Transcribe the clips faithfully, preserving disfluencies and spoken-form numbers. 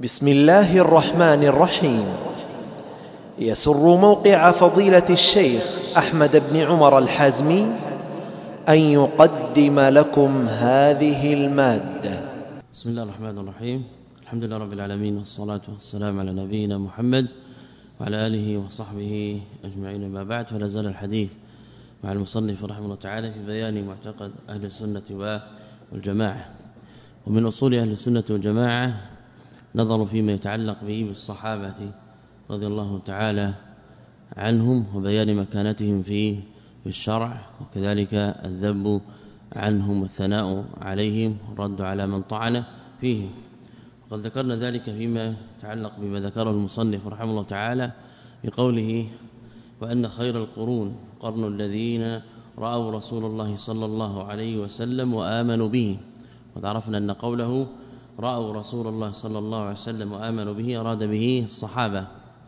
بسم الله الرحمن الرحيم. يسر موقع فضيلة الشيخ أحمد بن عمر الحازمي أن يقدم لكم هذه المادة. بسم الله الرحمن الرحيم. الحمد لله رب العالمين، والصلاة والسلام على نبينا محمد وعلى آله وصحبه أجمعين. ما بعد، فلا زال الحديث مع المصنف رحمه الله تعالى في بيان معتقد أهل السنة والجماعة. ومن أصول أهل السنة والجماعة نظر فيما يتعلق به بالصحابة رضي الله تعالى عنهم وبيان مكانتهم في الشرع، وكذلك الذب عنهم والثناء عليهم والرد على من طعن فيهم. وقد ذكرنا ذلك فيما يتعلق بما ذكره المصنف رحمه الله تعالى بقوله: وأن خير القرون قرن الذين رأوا رسول الله صلى الله عليه وسلم وآمنوا به. وعرفنا أن قوله رأوا رسول الله صلى الله عليه وسلم وآمنوا به أراد به الصحابة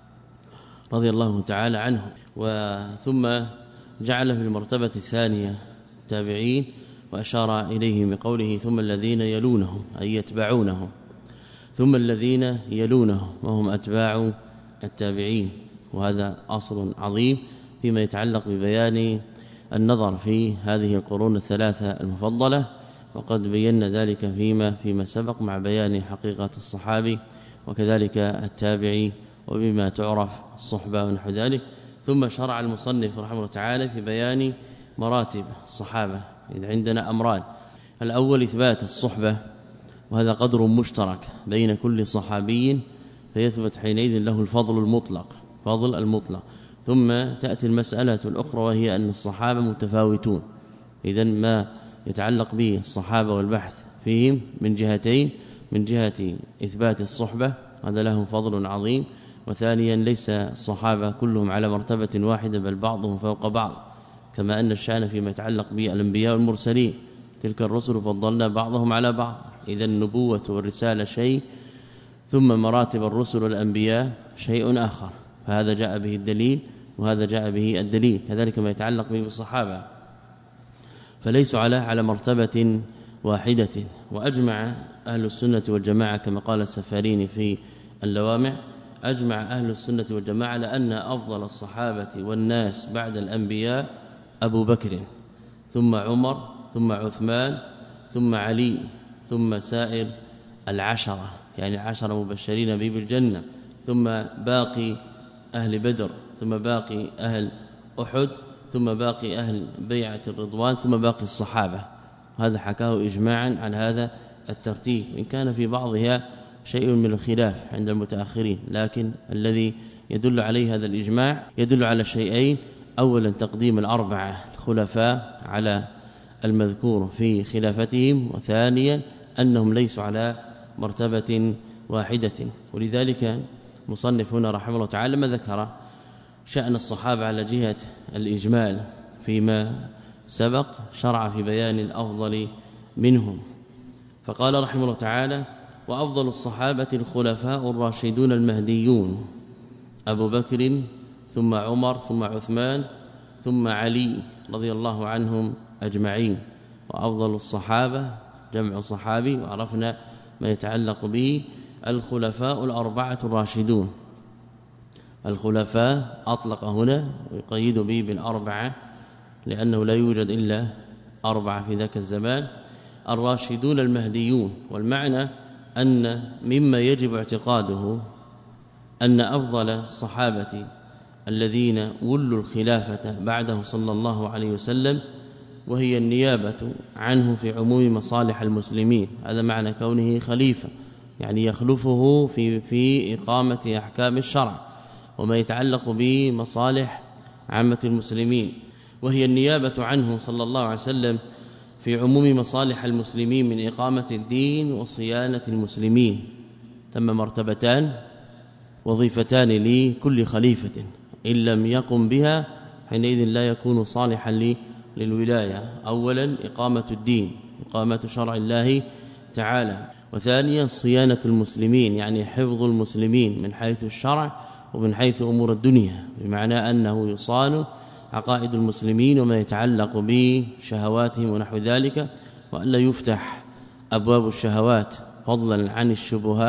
رضي الله تعالى عنهم. وثم جعل في المرتبة الثانية التابعين، وأشار إليهم بقوله: ثم الذين يلونهم، أي يتبعونهم، ثم الذين يلونهم وهم أتباع التابعين. وهذا أصل عظيم فيما يتعلق ببيان النظر في هذه القرون الثلاثة المفضلة، وقد بينا ذلك فيما فيما سبق مع بيان حقيقة الصحابي وكذلك التابعي وبما تعرف الصحبة ونحو ذلك. ثم شرع المصنف رحمه الله تعالى في بيان مراتب الصحابة. إذ عندنا أمران: الأول إثبات الصحبة، وهذا قدر مشترك بين كل صحابي، فيثبت حينئذ له الفضل المطلق فضل المطلق. ثم تأتي المسألة الأخرى، وهي أن الصحابة متفاوتون. إذن ما يتعلق به الصحابة والبحث فيهم من جهتين: من جهة إثبات الصحبة، هذا له فضل عظيم، وثانيا ليس الصحابة كلهم على مرتبة واحدة، بل بعضهم فوق بعض، كما أن الشأن فيما يتعلق به الأنبياء والمرسلين، تلك الرسل فضلنا بعضهم على بعض. إذا النبوة والرسالة شيء، ثم مراتب الرسل والأنبياء شيء آخر، فهذا جاء به الدليل وهذا جاء به الدليل. كذلك ما يتعلق به بالصحابة، فليسوا على على مرتبة واحدة. وأجمع أهل السنة والجماعة كما قال السفاريني في اللوامع، أجمع أهل السنة والجماعة على أن أفضل الصحابة والناس بعد الأنبياء أبو بكر، ثم عمر، ثم عثمان، ثم علي، ثم سائر العشرة، يعني عشرة مبشرين به بالجنة، ثم باقي أهل بدر، ثم باقي أهل أحد، ثم باقي أهل بيعة الرضوان، ثم باقي الصحابة. هذا حكاه إجماعا على هذا الترتيب، إن كان في بعضها شيء من الخلاف عند المتأخرين، لكن الذي يدل عليه هذا الإجماع يدل على شيئين: أولا تقديم الأربعة الخلفاء على المذكور في خلافتهم، وثانيا أنهم ليسوا على مرتبة واحدة. ولذلك مصنف هنا رحمه الله تعالى ما ذكر شأن الصحابة على جهة الإجمال فيما سبق، شرع في بيان الأفضل منهم، فقال رحمه الله تعالى: وأفضل الصحابة الخلفاء الراشدون المهديون، أبو بكر، ثم عمر، ثم عثمان، ثم علي رضي الله عنهم أجمعين. وأفضل الصحابة جمع صحابي، وعرفنا ما يتعلق به الخلفاء الأربعة الراشدون. الخلفاء أطلق هنا ويقيد به بالأربعة، لأنه لا يوجد إلا أربعة في ذاك الزمان. الراشدون المهديون، والمعنى أن مما يجب اعتقاده أن أفضل الصحابة الذين ولوا الخلافة بعده صلى الله عليه وسلم، وهي النيابة عنه في عموم مصالح المسلمين. هذا معنى كونه خليفة، يعني يخلفه في في إقامة أحكام الشرع وما يتعلق بمصالح عامة المسلمين، وهي النيابة عنه صلى الله عليه وسلم في عموم مصالح المسلمين من إقامة الدين وصيانة المسلمين. ثم مرتبتان وظيفتان لكل خليفة، إن لم يقم بها حينئذ لا يكون صالحا للولاية: أولا إقامة الدين، إقامة شرع الله تعالى، وثانيا صيانة المسلمين، يعني حفظ المسلمين من حيث الشرع ومن حيث أمور الدنيا، بمعنى أنه يصان عقائد المسلمين وما يتعلق بشهواتهم ونحو ذلك، وأن لا يفتح أبواب الشهوات فضلا عن الشبهات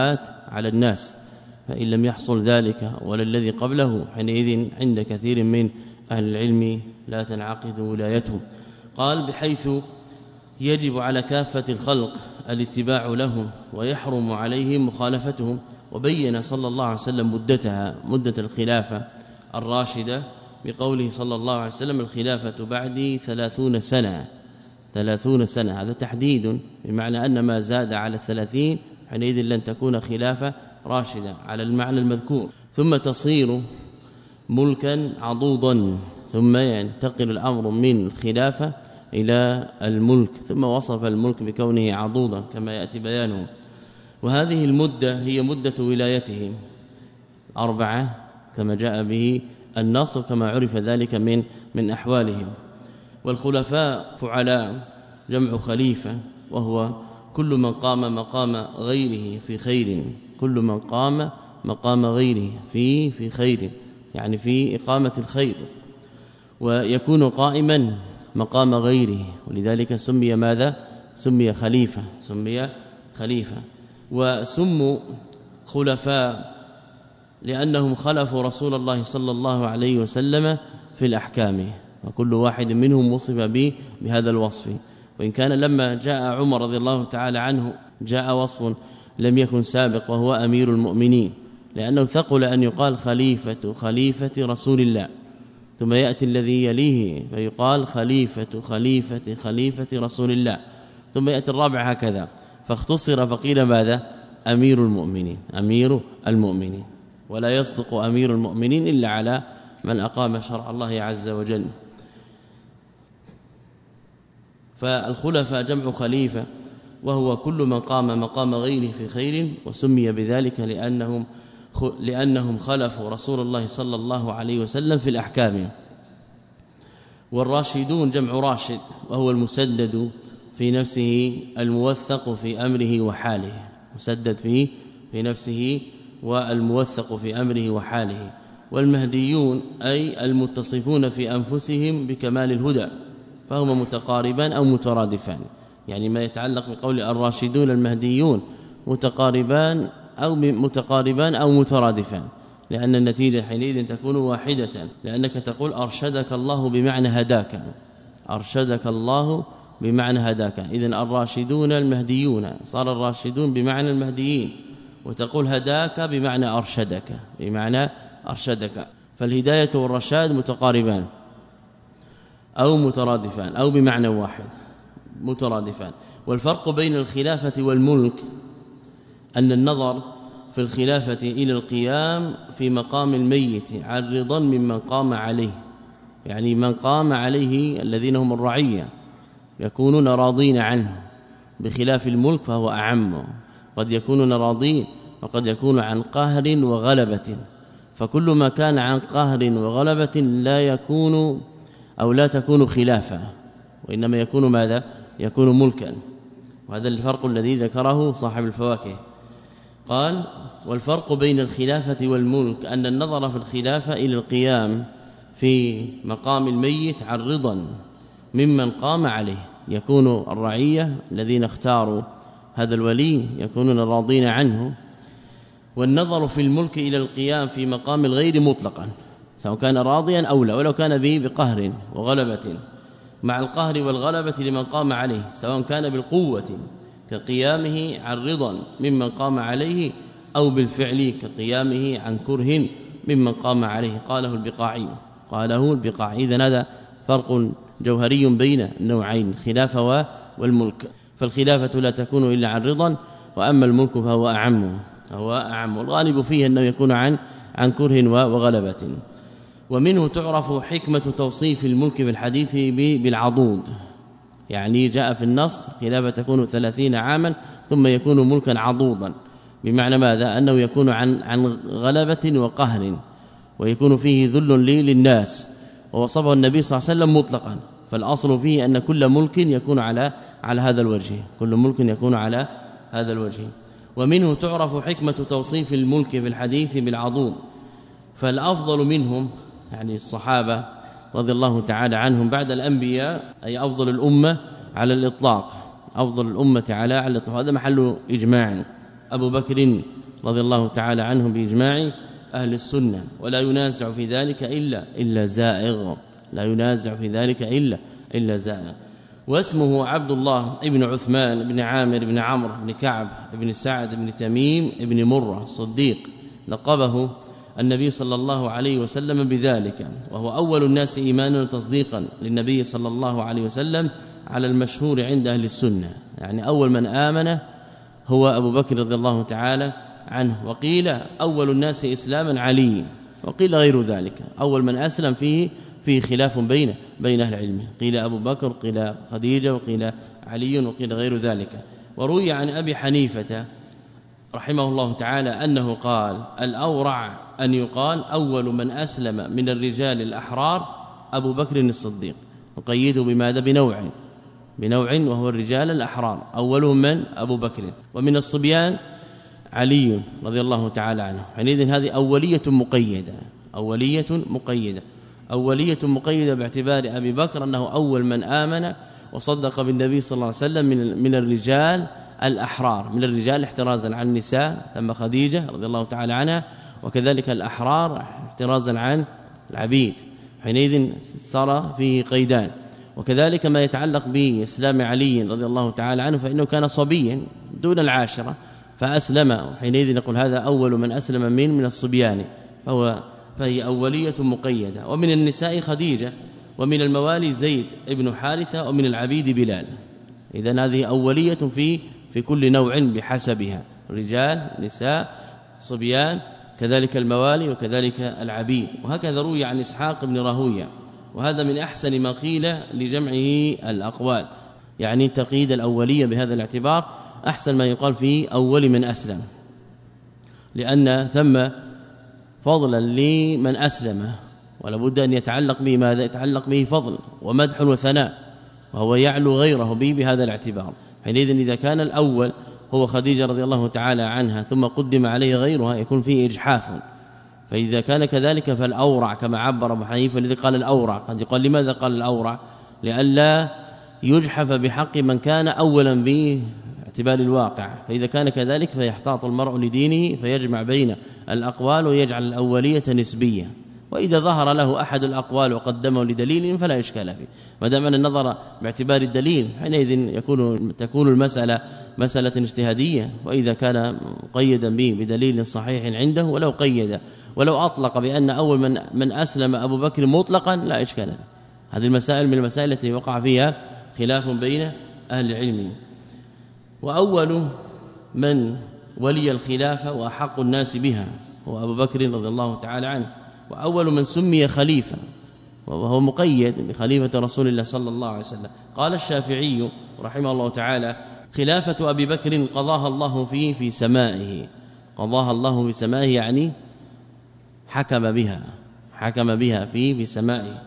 على الناس، فإن لم يحصل ذلك ولا الذي قبله حينئذ عند كثير من أهل العلم لا تنعقد ولايته. قال بحيث يجب على كافة الخلق الاتباع لهم ويحرم عليهم مخالفتهم. وبين صلى الله عليه وسلم مدتها مدة الخلافة الراشدة بقوله صلى الله عليه وسلم الخلافة بعدي ثلاثون سنة ثلاثون سنة. هذا تحديد بمعنى أن ما زاد على الثلاثين حينئذ لن تكون خلافة راشدة على المعنى المذكور. ثم تصير ملكا عضوضا، ثم ينتقل الأمر من الخلافة إلى الملك، ثم وصف الملك بكونه عضوضا كما يأتي بيانه. وهذه المدة هي مدة ولايتهم أربعة كما جاء به النص كما عرف ذلك من من أحوالهم. والخلفاء فعلاء جمع خليفة، وهو كل من قام مقام غيره في خير، كل من قام مقام غيره في في خير، يعني في إقامة الخير، ويكون قائما مقام غيره، ولذلك سمي ماذا؟ سمي خليفة سمي خليفة. وسموا خلفاء لأنهم خلفوا رسول الله صلى الله عليه وسلم في الأحكام، وكل واحد منهم وصف به بهذا الوصف. وإن كان لما جاء عمر رضي الله تعالى عنه جاء وصف لم يكن سابق وهو أمير المؤمنين، لأنه ثقل أن يقال خليفة خليفة رسول الله، ثم يأتي الذي يليه فيقال خليفة خليفة خليفة رسول الله، ثم يأتي الرابع هكذا، فاختصر فقيل ماذا؟ أمير المؤمنين أمير المؤمنين. ولا يصدق أمير المؤمنين إلا على من أقام شرع الله عز وجل. فالخلفاء جمع خليفة، وهو كل من قام مقام غيره في خير، وسمي بذلك لأنهم لأنهم خلفوا رسول الله صلى الله عليه وسلم في الأحكام. والراشدون جمع راشد، وهو المسدد في نفسه الموثق في أمره وحاله، مسدد فيه في نفسه والموثق في أمره وحاله. والمهديون أي المتصفون في أنفسهم بكمال الهدى، فهم متقاربان أو مترادفان، يعني ما يتعلق بقول الراشدون المهديون متقاربان أو متقاربان أو مترادفان، لأن النتيجة حينئذ تكون واحدة، لأنك تقول أرشدك الله بمعنى هداك، أرشدك الله بمعنى هداك. إذن الراشدون المهديون صار الراشدون بمعنى المهديين، وتقول هداك بمعنى أرشدك بمعنى أرشدك. فالهداية والرشاد متقاربان أو مترادفان أو بمعنى واحد مترادفان. والفرق بين الخلافة والملك أن النظر في الخلافة إلى القيام في مقام الميت عرضا ممن قام عليه، يعني من قام عليه الذين هم الرعية يكونون راضين عنه، بخلاف الملك فهو أعم، قد يكونون راضين وقد يكون عن قهر وغلبة. فكل ما كان عن قهر وغلبة لا يكون أو لا تكون خلافة، وإنما يكون ماذا؟ يكون ملكا. وهذا الفرق الذي ذكره صاحب الفواكه. قال والفرق بين الخلافة والملك أن النظر في الخلافة إلى القيام في مقام الميت عرضا ممن قام عليه، يكون الرعية الذين اختاروا هذا الولي يكونون راضين عنه. والنظر في الملك إلى القيام في مقام الغير مطلقا، سواء كان راضيا أو لا، ولو كان به بقهر وغلبة، مع القهر والغلبة لمن قام عليه، سواء كان بالقوة كقيامه عن رضا ممن قام عليه أو بالفعل كقيامه عن كره ممن قام عليه. قاله البقاعي قاله البقاعي إذن هذا فرق جوهري بين النوعين الخلافة والملك. فالخلافة لا تكون إلا عن رضا، وأما الملك فهو أعم هو أعم الغالب فيه أنه يكون عن عن كره وغلبة. ومنه تعرف حكمة توصيف الملك في الحديث بالعضوض، يعني جاء في النص خلافة تكون ثلاثين عاما ثم يكون ملكا عضوضا، بمعنى ماذا؟ أنه يكون عن عن غلبة وقهر، ويكون فيه ذل للناس، ووصفه النبي صلى الله عليه وسلم مطلقا. فالأصل فيه أن كل ملك يكون على على هذا الوجه، كل ملك يكون على هذا الوجه. ومنه تعرف حكمة توصيف الملك في الحديث بالعضوض. فالأفضل منهم يعني الصحابة رضي الله تعالى عنهم بعد الأنبياء، أي أفضل الأمة على الإطلاق، أفضل الأمة على على الإطلاق، هذا محل إجماع. أبو بكر رضي الله تعالى عنهم بإجماع أهل السنة، ولا ينازع في ذلك إلا إلا زائغ، لا ينازع في ذلك إلا إلا زائغ. واسمه عبد الله ابن عثمان ابن عامر ابن عمرو ابن كعب ابن سعد ابن تميم ابن مرة الصديق، لقبه النبي صلى الله عليه وسلم بذلك، وهو أول الناس إيمانا وتصديقا للنبي صلى الله عليه وسلم على المشهور عند أهل السنة، يعني أول من آمن هو أبو بكر رضي الله تعالى عنه. وقيل أول الناس إسلاما علي، وقيل غير ذلك، أول من أسلم فيه فيه خلاف بين بين أهل العلم، قيل أبو بكر، قيل خديجة، وقيل علي، وقيل غير ذلك. وروي عن أبي حنيفة رحمه الله تعالى أنه قال: الأورع أن يقال أول من أسلم من الرجال الأحرار أبو بكر الصديق، وقيده بماذا؟ بنوع بنوع وهو الرجال الأحرار، أولهم من؟ أبو بكر. ومن الصبيان علي رضي الله تعالى عنه. حينئذ هذه أولية مقيدة، أولية مقيدة أولية مقيدة باعتبار أبي بكر أنه أول من آمن وصدق بالنبي صلى الله عليه وسلم من من الرجال الأحرار، من الرجال احترازا عن النساء، ثم خديجة رضي الله تعالى عنها، وكذلك الأحرار احترازا عن العبيد. حينئذ صار فيه قيدان. وكذلك ما يتعلق بإسلام علي رضي الله تعالى عنه، فإنه كان صبيا دون العاشرة فأسلم، حينئذ نقول هذا أول من أسلم من من الصبيان، فهو فهي أولية مقيدة. ومن النساء خديجة، ومن الموالي زيد ابن حارثة، ومن العبيد بلال. إذن هذه أولية في في كل نوع بحسبها، رجال، نساء، صبيان، كذلك الموالي، وكذلك العبيد. وهكذا روي عن إسحاق بن راهويه، وهذا من أحسن ما قيل لجمعه الأقوال، يعني تقييد الأولية بهذا الاعتبار أحسن ما يقال في أول من أسلم، لأن ثم فضلا لمن أسلم، ولا بد أن يتعلق به ماذا؟ يتعلق به فضل ومدح وثناء، وهو يعلو غيره به بهذا الاعتبار. حينئذ إذا كان الأول هو خديجة رضي الله تعالى عنها ثم قدم عليه غيرها يكون فيه إجحاف. فإذا كان كذلك فالأورع كما عبر أبو حنيفة، الذي قال الأورع قد يقال لماذا قال الأورع؟ لئلا يجحف بحق من كان أولا به اعتبار الواقع. فإذا كان كذلك فيحتاط المرء لدينه فيجمع بين الأقوال ويجعل الأولية نسبية، وإذا ظهر له أحد الأقوال وقدمه لدليل فلا إشكال فيه، ما دام أن النظر باعتبار الدليل حينئذ يكون تكون المسألة مسألة اجتهادية. وإذا كان قيدا به بدليل صحيح عنده، ولو قيد ولو أطلق بأن أول من من أسلم أبو بكر مطلقا لا إشكال فيه. هذه المسائل من المسائل التي وقع فيها خلاف بين أهل العلم. وأول من ولي الخلافة وأحق الناس بها هو أبو بكر رضي الله تعالى عنه، وأول من سمي خليفة وهو مقيد بخليفة رسول الله صلى الله عليه وسلم. قال الشافعي رحمه الله تعالى: خلافة أبي بكر قضاها الله فيه في سمائه، قضاها الله في سمائه يعني حكم بها حكم بها فيه في سمائه،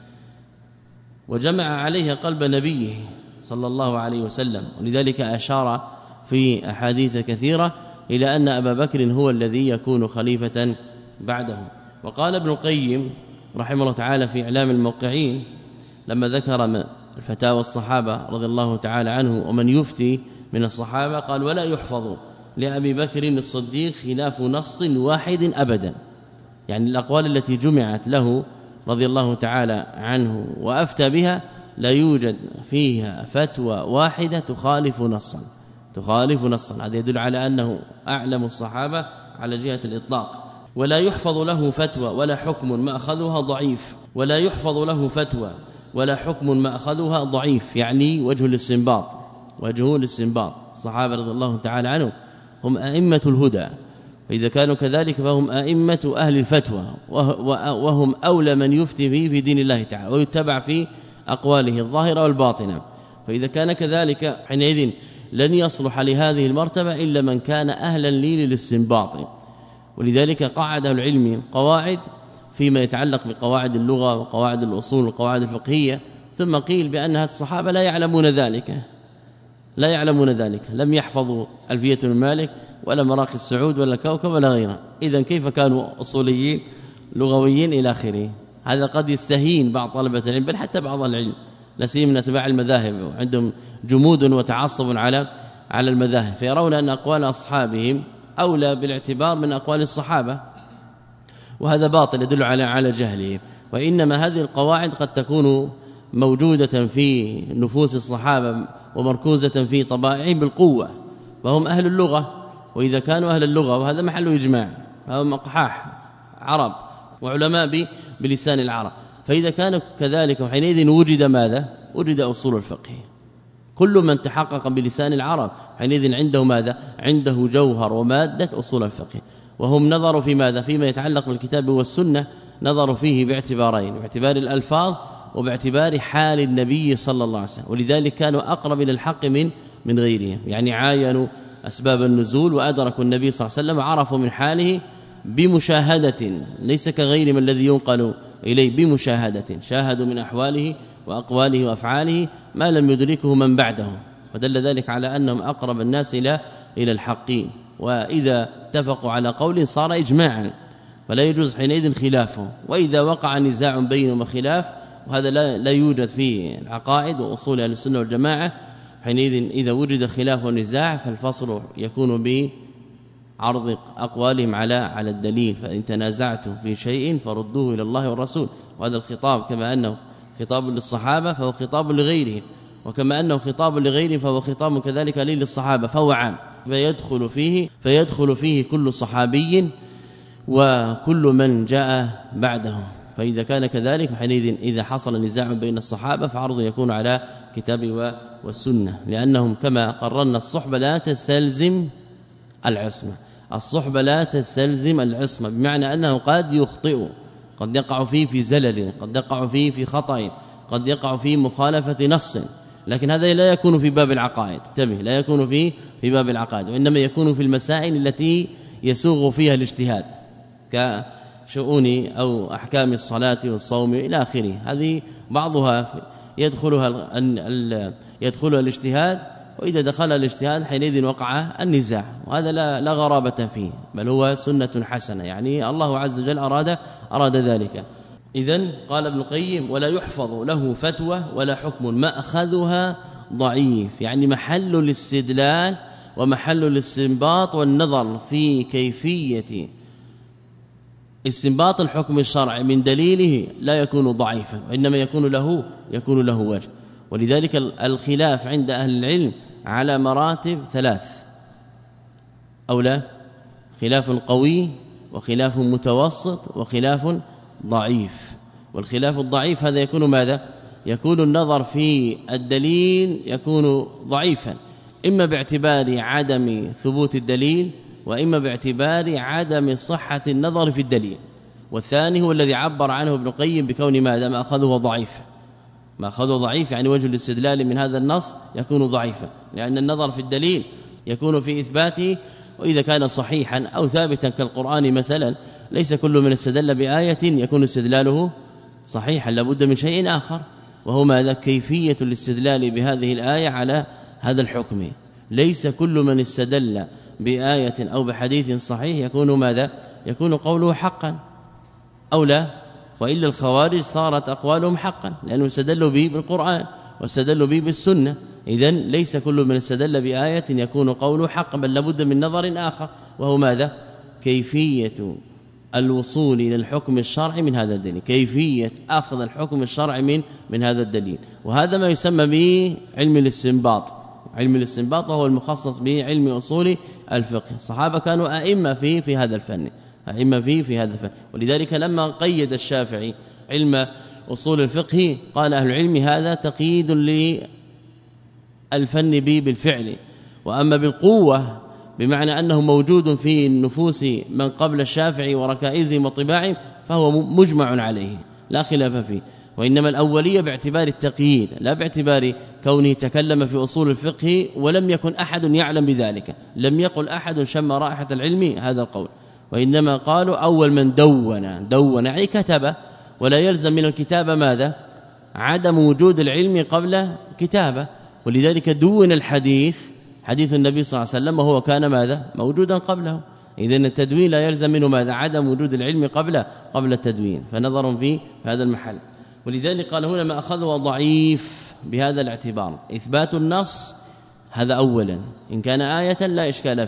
وجمع عليها قلب نبيه صلى الله عليه وسلم. ولذلك أشار في أحاديث كثيرة إلى أن أبا بكر هو الذي يكون خليفة بعده. وقال ابن القيم رحمه الله تعالى في إعلام الموقعين لما ذكر الفتاوى الصحابة رضي الله تعالى عنه ومن يفتي من الصحابة، قال: ولا يحفظ لأبي بكر الصديق خلاف نص واحد أبدا، يعني الأقوال التي جمعت له رضي الله تعالى عنه وأفتى بها لا يوجد فيها فتوى واحدة تخالف نصا تخالف نصا هذا يدل على أنه أعلم الصحابة على جهة الإطلاق. ولا يحفظ له فتوى ولا حكم ما أخذها ضعيف، ولا يحفظ له فتوى ولا حكم ما أخذها ضعيف، يعني وجه الاستنباط وجه الاستنباط. الصحابة رضي الله تعالى عنهم هم أئمة الهدى، فإذا كانوا كذلك فهم أئمة أهل الفتوى، وهم أولى من يفتي فيه في دين الله تعالى ويتبع في أقواله الظاهرة والباطنة. فإذا كان كذلك حينئذ لن يصلح لهذه المرتبة إلا من كان أهلا لي للاستنباط. ولذلك قعد العلم قواعد فيما يتعلق بقواعد اللغة وقواعد الأصول وقواعد الفقهية، ثم قيل بأنها الصحابة لا يعلمون ذلك لا يعلمون ذلك لم يحفظوا ألفية بن مالك ولا مراقي السعود ولا كوكب ولا غيره، إذن كيف كانوا أصوليين لغويين إلى آخره؟ هذا قد يستهين بعض طلبة العلم بل حتى بعض العلم، لا سيما من اتباع المذاهب وعندهم جمود وتعصب على على المذاهب، فيرون أن أقوال أصحابهم أولى بالاعتبار من أقوال الصحابة، وهذا باطل يدل على على جهلهم. وإنما هذه القواعد قد تكون موجودة في نفوس الصحابة ومركوزة في طبائعهم بالقوة، وهم أهل اللغة، وإذا كانوا أهل اللغة وهذا محل إجماع، فهم أقحاح عرب وعلماء بلسان العرب، فإذا كان كذلك وحينئذ وجد ماذا؟ وجد أصول الفقه. كل من تحقق بلسان العرب حينئذ عنده ماذا؟ عنده جوهر ومادة أصول الفقه. وهم نظروا في ماذا؟ فيما يتعلق بالكتاب والسنة نظروا فيه باعتبارين، باعتبار الألفاظ وباعتبار حال النبي صلى الله عليه وسلم، ولذلك كانوا أقرب إلى الحق من من غيرهم. يعني عاينوا أسباب النزول وأدركوا النبي صلى الله عليه وسلم، عرفوا من حاله بمشاهدة، ليس كغير من الذي ينقل إليه، بمشاهدة شاهدوا من أحواله وأقواله وأفعاله ما لم يدركه من بعده، ودل ذلك على أنهم أقرب الناس إلى إلى الحق. وإذا اتفقوا على قول صار إجماعا فلا يجوز حينئذ خلافه، وإذا وقع نزاع بينهم وخلاف، وهذا لا, لا يوجد في العقائد وأصول أهل السنة والجماعة، حينئذ إذا وجد خلاف ونزاع فالفصل يكون بعرض أقوالهم على على الدليل. فإن تنازعتم في شيء فردوه إلى الله والرسول، وهذا الخطاب كما أنه خطاب للصحابة فهو خطاب لغيرهم، وكما أنه خطاب لغيرهم فهو خطاب كذلك للصحابة، فهو عام فيدخل فيه فيدخل فيه كل صحابي وكل من جاء بعده. فإذا كان كذلك حينئذ إذا حصل نزاع بين الصحابة فعرض يكون على كتاب والسنة، لأنهم كما قررنا الصحبة لا تستلزم العصمة، الصحبة لا تستلزم العصمة، بمعنى أنه قد يخطئ، قد يقع فيه في زلل، قد يقع فيه في خطأ، قد يقع فيه مخالفة نص، لكن هذا لا يكون في باب العقائد، انتبه، لا يكون في في باب العقائد، وإنما يكون في المسائل التي يسوغ فيها الاجتهاد كشؤون أو أحكام الصلاة والصوم إلى آخره. هذه بعضها يدخلها يدخلها الاجتهاد، وإذا دخل الاجتهاد حينئذ وقع النزاع، وهذا لا, لا غرابة فيه، بل هو سنة حسنة، يعني الله عز وجل أراد أراد ذلك. إذن قال ابن القيم: ولا يحفظ له فتوى ولا حكم مأخذها ضعيف، يعني محل الاستدلال ومحل الاستنباط والنظر في كيفية استنباط الحكم الشرعي من دليله لا يكون ضعيفا، وإنما يكون له يكون له وجه. ولذلك الخلاف عند أهل العلم على مراتب ثلاث أو لا، خلاف قوي وخلاف متوسط وخلاف ضعيف. والخلاف الضعيف هذا يكون ماذا؟ يكون النظر في الدليل يكون ضعيفا، إما باعتبار عدم ثبوت الدليل، وإما باعتبار عدم صحة النظر في الدليل. والثاني هو الذي عبر عنه ابن القيم بكون ماذا؟ ما أخذه ضعيف، ما أخذه ضعيف يعني وجه الاستدلال من هذا النص يكون ضعيفا، لأن النظر في الدليل يكون في إثباته، وإذا كان صحيحا أو ثابتا كالقرآن مثلا، ليس كل من استدل بآية يكون استدلاله صحيحا، لابد من شيء آخر، وهو ماذا؟ كيفية الاستدلال بهذه الآية على هذا الحكم. ليس كل من استدل بآية أو بحديث صحيح يكون ماذا؟ يكون قوله حقا أو لا، وإلا الخوارج صارت أقوالهم حقا، لأنهم استدلوا به بالقرآن واستدلوا به بالسنة. إذن ليس كل من استدل بآية يكون قوله حقا، بل لابد من نظر آخر، وهو ماذا؟ كيفية الوصول إلى الحكم الشرعي من هذا الدليل، كيفية أخذ الحكم الشرعي من من هذا الدليل. وهذا ما يسمى به علم الاستنباط، علم الاستنباط وهو المخصص به علم أصول الفقه. الصحابة كانوا أئمة في في هذا الفن، أئمة في في هذا الفن. ولذلك لما قيد الشافعي علم أصول الفقه قال أهل العلم هذا تقييد للفن به بالفعل، وأما بالقوة بمعنى أنه موجود في النفوس من قبل الشافعي وركائزهم وطباعهم فهو مجمع عليه لا خلاف فيه. وإنما الأولية باعتبار التقييد، لا باعتبار كونه تكلم في أصول الفقه ولم يكن أحد يعلم بذلك، لم يقل أحد شم رائحة العلم هذا القول، وإنما قالوا أول من دون دون يعني كتب، ولا يلزم من الكتابة ماذا؟ عدم وجود العلم قبل كتابة. ولذلك دون الحديث، حديث النبي صلى الله عليه وسلم، وهو كان ماذا؟ موجودا قبله. إذن التدوين لا يلزم منه ماذا؟ عدم وجود العلم قبل قبل التدوين، فنظر في هذا المحل. ولذلك قال هنا ما أخذه ضعيف بهذا الاعتبار، إثبات النص هذا أولا، إن كان آية لا إشكال فيه،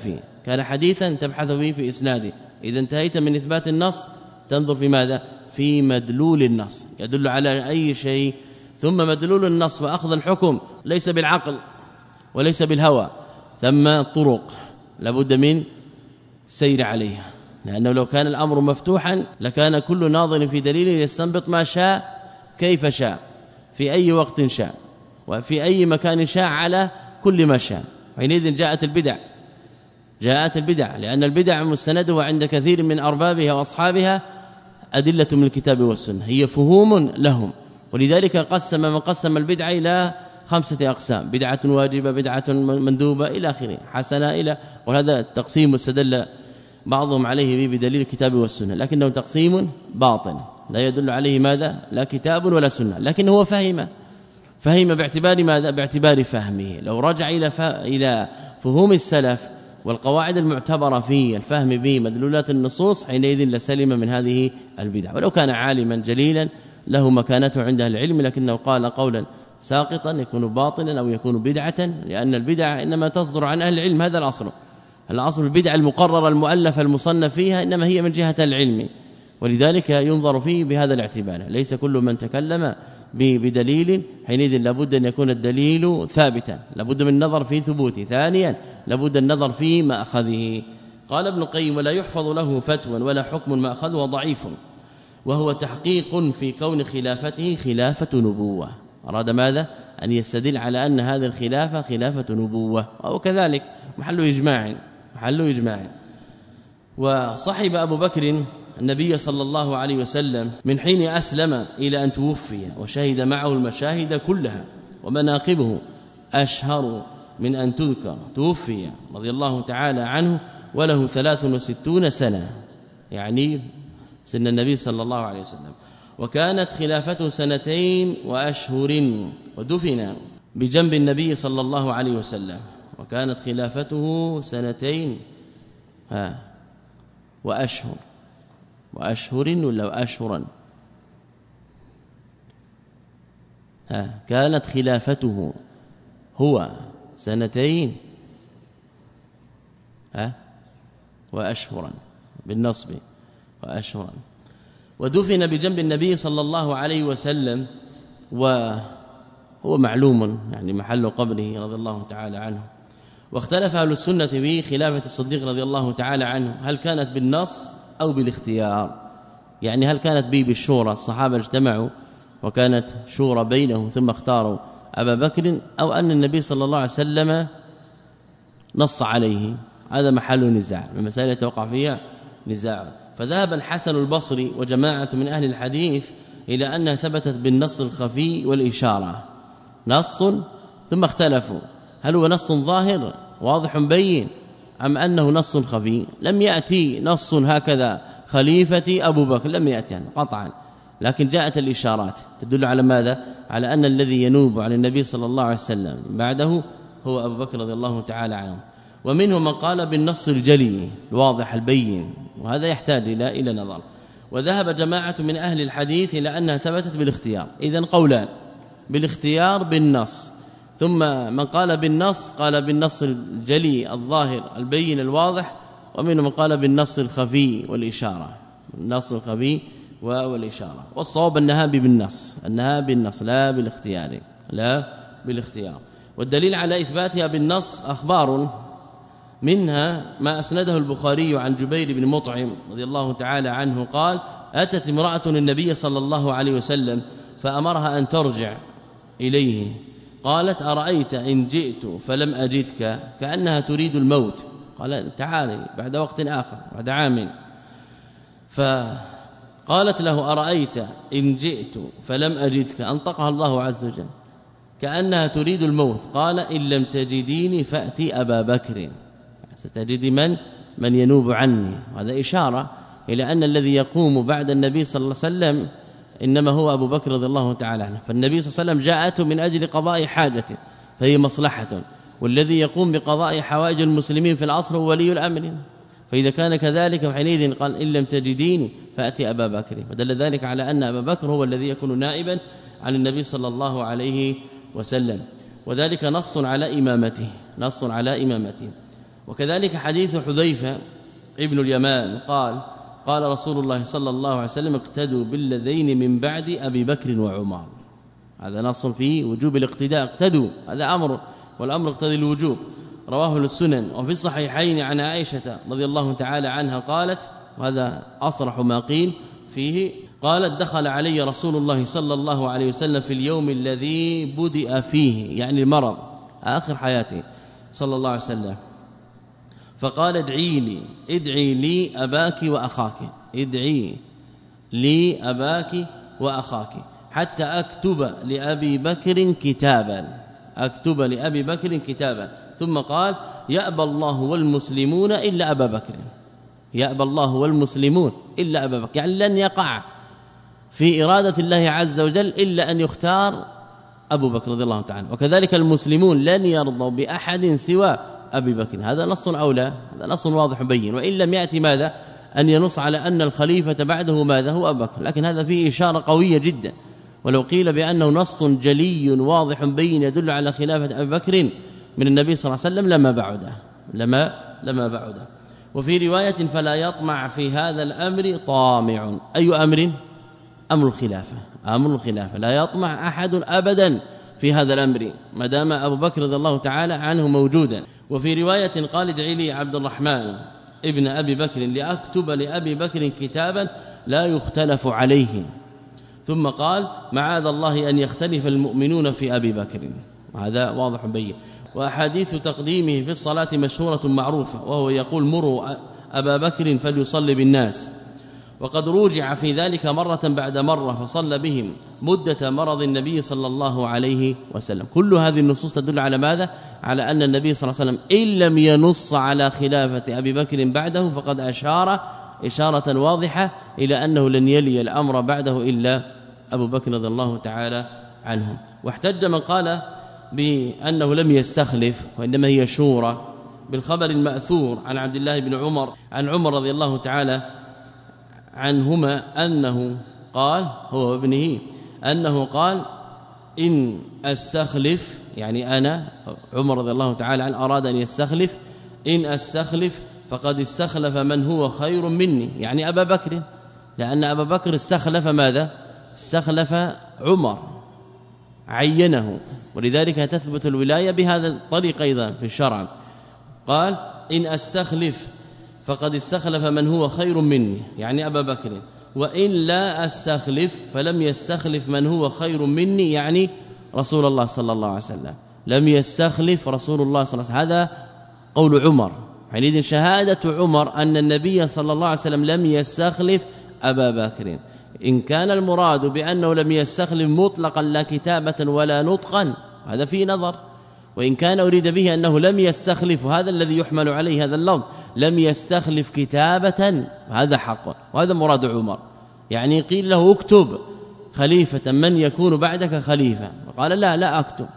كان حديثا تبحث فيه في إسناده. إذا انتهيت من إثبات النص تنظر في ماذا؟ في مدلول النص يدل على أي شيء. ثم مدلول النص وأخذ الحكم ليس بالعقل وليس بالهوى، ثم طرق لابد من سير عليها، لأنه لو كان الأمر مفتوحا لكان كل ناظر في دليل يستنبط ما شاء كيف شاء في أي وقت شاء وفي أي مكان شاء على كل ما شاء. حينئذ جاءت البدع جاءت البدع لأن البدع مستندها عند كثير من أربابها وأصحابها أدلة من الكتاب والسنة، هي فهوم لهم. ولذلك قسم من قسم البدع إلى خمسة أقسام: بدعة واجبة، بدعة مندوبة، إلى آخره، حسنة، إلى. وهذا التقسيم استدل بعضهم عليه بدليل الكتاب والسنة، لكنه تقسيم باطل لا يدل عليه ماذا؟ لا كتاب ولا سنة، لكن هو فهم فهم باعتبار ماذا؟ باعتبار فهمه. لو رجع إلى إلى فهوم السلف والقواعد المعتبرة في الفهم به مدلولات النصوص حينئذ لسلم من هذه البدع. ولو كان عالما جليلا له مكانته عند العلم لكنه قال قولا ساقطا يكون باطلا أو يكون بدعة، لأن البدع إنما تصدر عن أهل العلم. هذا الأصل الأصل البدع المقررة المؤلفة المصنف فيها إنما هي من جهة العلم، ولذلك ينظر فيه بهذا الاعتبار. ليس كل من تكلم بدليل حينئذ لابد أن يكون الدليل ثابتا، لابد من النظر في ثبوته. ثانيا لابد النظر في مأخذه. قال ابن القيم: ولا يحفظ له فتوى ولا حكم مأخذه ضعيف، وهو تحقيق في كون خلافته خلافة نبوة. أراد ماذا؟ أن يستدل على أن هذه الخلافة خلافة نبوة، أو كذلك محل إجماع محل إجماع. وصحب أبو بكر النبي صلى الله عليه وسلم من حين أسلم إلى أن توفي، وشهد معه المشاهد كلها، ومناقبه أشهر من أن تذكر. توفي رضي الله تعالى عنه وله ثلاث وستون سنة، يعني سن النبي صلى الله عليه وسلم، وكانت خلافته سنتين وأشهر، ودفن بجنب النبي صلى الله عليه وسلم، وكانت خلافته سنتين ها وأشهر وأشهر ولا أشهرا ها كانت خلافته هو سنتين ها وأشهرا بالنصب وأشهرا، ودفن بجنب النبي صلى الله عليه وسلم، وهو معلوم يعني محل قبره رضي الله تعالى عنه. واختلف أهل السنة في خلافة الصديق رضي الله تعالى عنه، هل كانت بالنص أو بالاختيار؟ يعني هل كانت به بالشورى، الصحابة اجتمعوا وكانت شورى بينهم ثم اختاروا أبا بكر، أو أن النبي صلى الله عليه وسلم نص عليه؟ هذا محل نزاع، من مسائل يتوقع فيها نزاع. فذهب الحسن البصري وجماعة من أهل الحديث إلى أنها ثبتت بالنص الخفي والإشارة، نص ثم اختلفوا هل هو نص ظاهر واضح بين أم أنه نص خفي. لم يأتي نص هكذا خليفتي أبو بكر، لم يأتي قطعا، لكن جاءت الإشارات تدل على ماذا؟ على أن الذي ينوب عن النبي صلى الله عليه وسلم بعده هو أبو بكر رضي الله تعالى عنه. ومنهم من قال بالنص الجلي الواضح البين، وهذا يحتاج إلى إلى نظر. وذهب جماعة من أهل الحديث إلى أنها ثبتت بالاختيار. إذن قولان: بالاختيار بالنص، ثم من قال بالنص قال بالنص الجلي الظاهر البين الواضح، ومنهم من قال بالنص الخفي والإشارة، النص الخفي والإشارة. والصواب أنها بالنص، أنها بالنص لا بالاختيار، لا بالاختيار. والدليل على إثباتها بالنص أخبار، منها ما أسنده البخاري عن جبير بن مطعم رضي الله تعالى عنه قال: أتت امرأة النبي صلى الله عليه وسلم فأمرها أن ترجع إليه، قالت: أرأيت إن جئت فلم أجدك، كأنها تريد الموت. قال: تعالي بعد وقت آخر بعد عام. فقالت له: أرأيت إن جئت فلم أجدك، أنطقها الله عز وجل كأنها تريد الموت. قال: إن لم تجديني فأتي أبا بكر، ستجد من من ينوب عني. وهذا إشارة إلى أن الذي يقوم بعد النبي صلى الله عليه وسلم إنما هو أبو بكر رضي الله تعالى عنه. فالنبي صلى الله عليه وسلم جاءته من أجل قضاء حاجة فهي مصلحة، والذي يقوم بقضاء حوائج المسلمين في العصر هو ولي الأمر. فإذا كان كذلك حينئذ قال: إن لم تجديني فأتي أبا بكر، فدل ذلك على أن أبا بكر هو الذي يكون نائبا عن النبي صلى الله عليه وسلم، وذلك نص على إمامته، نص على إمامته. وكذلك حديث حذيفة ابن اليمان قال قال رسول الله صلى الله عليه وسلم اقتدوا بالذين من بعد أبي بكر وعمر. هذا نص في وجوب الاقتداء، اقتدوا، هذا أمر والأمر اقتضي الوجوب. رواه السنن. وفي الصحيحين عن عائشة رضي الله تعالى عنها قالت، وهذا أصرح ما قيل فيه، قالت دخل علي رسول الله صلى الله عليه وسلم في اليوم الذي بدأ فيه، يعني المرض آخر حياته صلى الله عليه وسلم، فقال ادعي لي ادعي لي أباك وأخاك، ادعي لي أباك وأخاك حتى أكتب لأبي بكر كتابا، أكتب لأبي بكر كتابا. ثم قال يأبى الله والمسلمون إلا أبا بكر، يأبى الله والمسلمون إلا أبا بكر، يعني لن يقع في إرادة الله عز وجل إلا أن يختار أبو بكر رضي الله تعالى. وكذلك المسلمون لن يرضوا بأحد سوى أبي بكر. هذا نص أولى، هذا نص واضح بين، وإن لم يأتي ماذا أن ينص على أن الخليفة بعده ماذا هو أبو بكر، لكن هذا فيه إشارة قوية جدا. ولو قيل بأنه نص جلي واضح بين يدل على خلافة أبي بكر من النبي صلى الله عليه وسلم لما بعده لما لما بعده. وفي رواية فلا يطمع في هذا الأمر طامع. أي أمر؟ أمر الخلافة، أمر الخلافة، لا يطمع أحد أبدا في هذا الأمر ما دام أبو بكر رضي الله تعالى عنه موجودا. وفي رواية قال ادعي لي عبد الرحمن ابن أبي بكر لأكتب لأبي بكر كتابا لا يختلف عليه. ثم قال معاذ الله أن يختلف المؤمنون في أبي بكر، وهذا واضح بين. وأحاديث تقديمه في الصلاة مشهورة معروفة، وهو يقول مروا أبا بكر فليصلي بالناس، وقد روجع في ذلك مرة بعد مرة فصلى بهم مدة مرض النبي صلى الله عليه وسلم. كل هذه النصوص تدل على ماذا؟ على أن النبي صلى الله عليه وسلم إن لم ينص على خلافة أبي بكر بعده فقد أشار إشارة واضحة إلى أنه لن يلي الأمر بعده إلا أبو بكر رضي الله تعالى عنه. واحتج من قال بأنه لم يستخلف وإنما هي شورى بالخبر المأثور عن عبد الله بن عمر عن عمر رضي الله تعالى عنهما أنه قال هو وابنه أنه قال إن أستخلف، يعني أنا عمر رضي الله تعالى عنه أراد أن يستخلف، إن أستخلف فقد استخلف من هو خير مني، يعني أبا بكر، لأن أبا بكر استخلف ماذا؟ استخلف عمر، عينه، ولذلك تثبت الولاية بهذا الطريق أيضا في الشرع. قال إن أستخلف فقد استخلف من هو خير مني، يعني أبا بكر، وإن لا أستخلف فلم يستخلف من هو خير مني، يعني رسول الله صلى الله عليه وسلم، لم يستخلف رسول الله صلى الله عليه وسلم. هذا قول عمر، حينئذ شهادة عمر أن النبي صلى الله عليه وسلم لم يستخلف أبا بكر. إن كان المراد بأنه لم يستخلف مطلقا لا كتابة ولا نطقا هذا فيه نظر، وإن كان أريد به أنه لم يستخلف، هذا الذي يحمل عليه هذا اللفظ، لم يستخلف كتابة، هذا حق، وهذا مراد عمر. يعني قيل له اكتب خليفة من يكون بعدك خليفة، قال لا لا أكتب،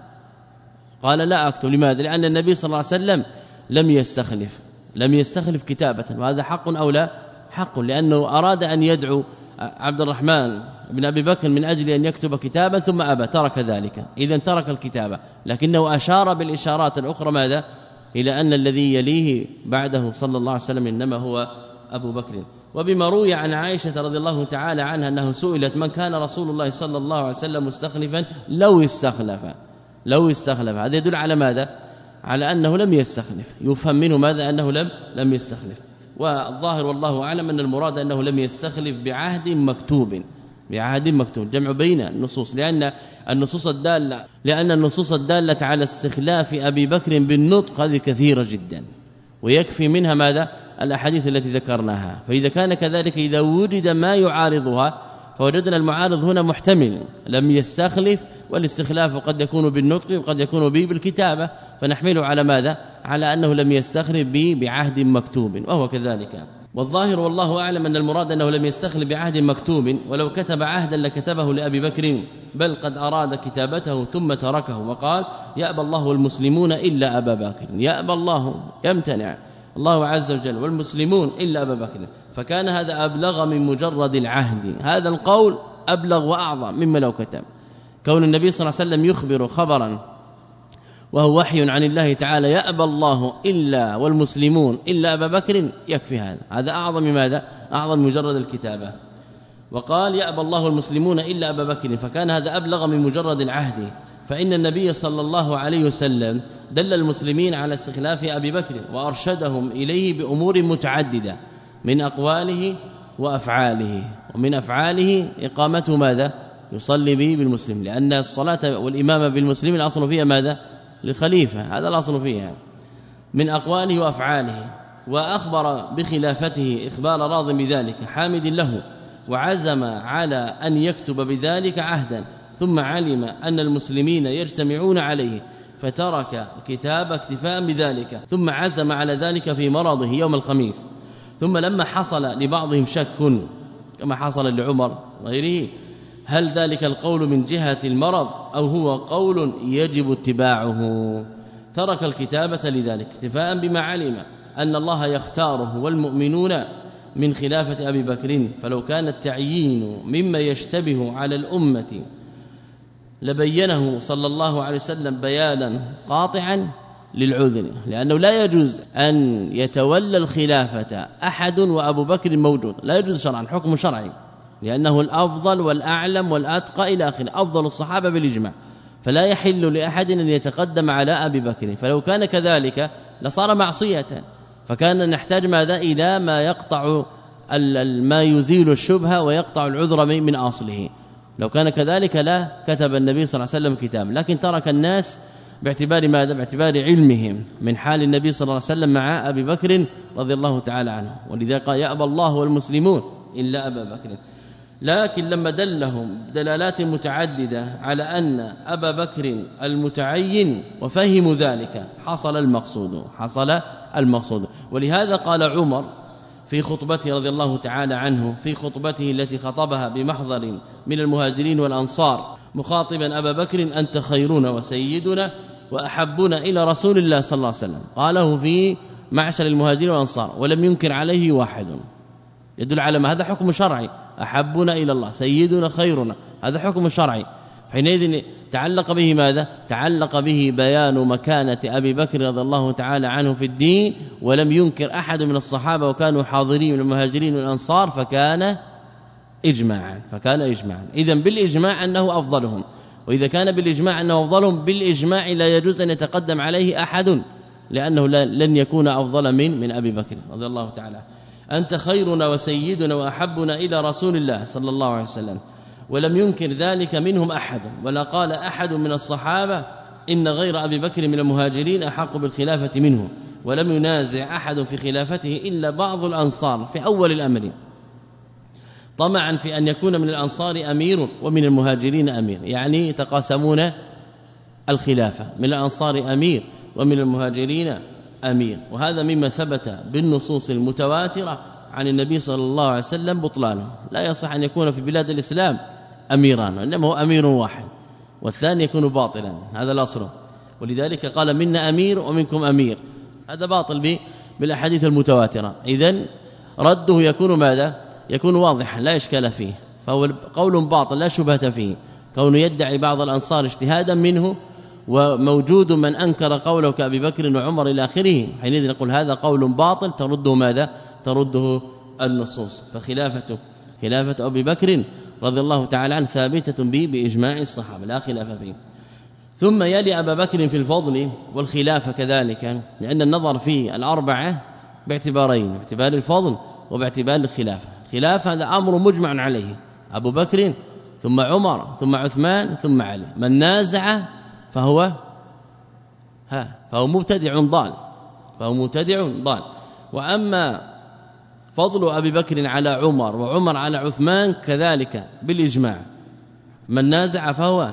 قال لا أكتب. لماذا؟ لأن النبي صلى الله عليه وسلم لم يستخلف لم يستخلف كتابة، وهذا حق أو لا؟ حق، لأنه أراد أن يدعو عبد الرحمن بن أبي بكر من أجل أن يكتب كتابا ثم أبى، ترك ذلك، إذن ترك الكتابة، لكنه أشار بالإشارات الأخرى ماذا؟ إلى أن الذي يليه بعده صلى الله عليه وسلم إنما هو أبو بكر. وبما روي عن عائشة رضي الله تعالى عنها أنه سئلت من كان رسول الله صلى الله عليه وسلم مستخلفا لو استخلف لو استخلف هذا يدل على ماذا؟ على أنه لم يستخلف، يفهم منه ماذا؟ أنه لم لم يستخلف. والظاهر والله أعلم أن المراد أنه لم يستخلف بعهد مكتوب، بعهد مكتوب، جمع بين النصوص، لأن النصوص الدالة لأن النصوص الدالة على استخلاف أبي بكر بالنطق هذه كثيرة جدا، ويكفي منها ماذا؟ الأحاديث التي ذكرناها. فإذا كان كذلك إذا وجد ما يعارضها فوجدنا المعارض هنا محتمل، لم يستخلف، والاستخلاف قد يكون بالنطق وقد يكون به بالكتابة، فنحمله على ماذا؟ على أنه لم يستخلف به بعهد مكتوب، وهو كذلك. والظاهر والله أعلم أن المراد أنه لم يستخلف بعهد مكتوب، ولو كتب عهدا لكتبه لأبي بكر، بل قد أراد كتابته ثم تركه وقال يأبى الله والمسلمون إلا أبا بكر، يأبى الله، يمتنع الله عز وجل، والمسلمون إلا أبا بكر، فكان هذا أبلغ من مجرد العهد. هذا القول أبلغ وأعظم مما لو كتب. كون النبي صلى الله عليه وسلم يخبر خبرا وهو وحي عن الله تعالى يأبى الله إلا والمسلمون إلا أبا بكر يكفي هذا هذا أعظم ماذا أعظم مجرد الكتابة. وقال يأبى الله المسلمون إلا أبا بكر، فكان هذا أبلغ من مجرد العهد، فإن النبي صلى الله عليه وسلم دل المسلمين على استخلاف أبي بكر وأرشدهم إليه بأمور متعددة من أقواله وأفعاله. ومن أفعاله إقامته ماذا يصلي به بالمسلم، لأن الصلاة والإمامة بالمسلم الأصل فيها ماذا للخليفة، هذا الأصل فيها. من أقواله وأفعاله، وأخبر بخلافته إخبار راض بذلك حامد له، وعزم على أن يكتب بذلك عهدا، ثم علم أن المسلمين يجتمعون عليه فترك الكتاب اكتفاء بذلك، ثم عزم على ذلك في مرضه يوم الخميس. ثم لما حصل لبعضهم شك كما حصل لعمر غيره هل ذلك القول من جهة المرض أو هو قول يجب اتباعه، ترك الكتابة لذلك اكتفاء بما علم أن الله يختاره والمؤمنون من خلافة أبي بكر. فلو كان التعيين مما يشتبه على الأمة لبينه صلى الله عليه وسلم بيانا قاطعا للعذر، لأنه لا يجوز أن يتولى الخلافة أحد وأبو بكر موجود، لا يجوز شرعا، حكم شرعي، لأنه الأفضل والأعلم والأتقى إلى آخره، أفضل الصحابة بالإجماع، فلا يحل لأحد أن يتقدم على أبي بكر. فلو كان كذلك لصار معصية، فكان نحتاج ماذا إلى ما يقطع ما يزيل الشبهة ويقطع العذر من أصله. لو كان كذلك لا كتب النبي صلى الله عليه وسلم كتاب، لكن ترك الناس باعتبار ماذا باعتبار علمهم من حال النبي صلى الله عليه وسلم مع أبي بكر رضي الله تعالى عنه. ولذا قال يأبى الله والمسلمون إلا أبا بكر. لكن لما دلهم دلالات متعددة على أن أبا بكر المتعين وفهموا ذلك حصل المقصود حصل المقصود ولهذا قال عمر في خطبته رضي الله تعالى عنه في خطبته التي خطبها بمحضر من المهاجرين والأنصار مخاطبا أبا بكر أنت خيرنا وسيدنا وأحبنا إلى رسول الله صلى الله عليه وسلم، قاله في معشر المهاجرين والأنصار ولم ينكر عليه واحد، يدل على ما هذا حكم شرعي، أحبنا إلى الله سيدنا خيرنا، هذا حكم شرعي. حينئذ تعلق به ماذا؟ تعلق به بيان مكانة أبي بكر رضي الله تعالى عنه في الدين، ولم ينكر أحد من الصحابة وكانوا حاضرين من المهاجرين والأنصار، فكان إجماعا فكان إجماعا إذن بالإجماع أنه أفضلهم، وإذا كان بالإجماع أنه أفضلهم بالإجماع لا يجوز أن يتقدم عليه أحد، لأنه لن يكون أفضل من من أبي بكر رضي الله تعالى. أنت خيرنا وسيدنا وأحبنا إلى رسول الله صلى الله عليه وسلم، ولم ينكر ذلك منهم أحد، ولا قال أحد من الصحابة إن غير أبي بكر من المهاجرين أحق بالخلافة منه، ولم ينازع أحد في خلافته إلا بعض الأنصار في أول الأمر، طمعا في أن يكون من الأنصار أمير ومن المهاجرين أمير، يعني يتقاسمون الخلافة، من الأنصار أمير ومن المهاجرين أمير. وهذا مما ثبت بالنصوص المتواترة عن النبي صلى الله عليه وسلم بطلانه، لا يصح أن يكون في بلاد الإسلام أميران، وإنما هو أمير واحد والثاني يكون باطلا، هذا الأصل. ولذلك قال منا أمير ومنكم أمير، هذا باطل بالأحاديث المتواترة. إذن رده يكون ماذا؟ يكون واضحا لا إشكال فيه، فهو قول باطل لا شبهة فيه، كونه يدعي بعض الأنصار اجتهادا منه وموجود من أنكر قوله كأبي بكر وعمر إلى آخره، حينئذ نقول هذا قول باطل ترده ماذا؟ ترده النصوص. فخلافته خلافة أبي بكر رضي الله تعالى عنه ثابتة به بإجماع الصحابة لا خلاف فيه. ثم يلي أبا بكر في الفضل والخلافة كذلك، لأن النظر في الأربعة باعتبارين، باعتبار الفضل وباعتبار الخلافة. خلافة هذا أمر مجمع عليه، أبو بكر ثم عمر ثم عثمان ثم علي، من نازع فهو ها فهو مبتدع ضال فهو مبتدع ضال. وأما فضل أبي بكر على عمر وعمر على عثمان كذلك بالإجماع، من نازع فهو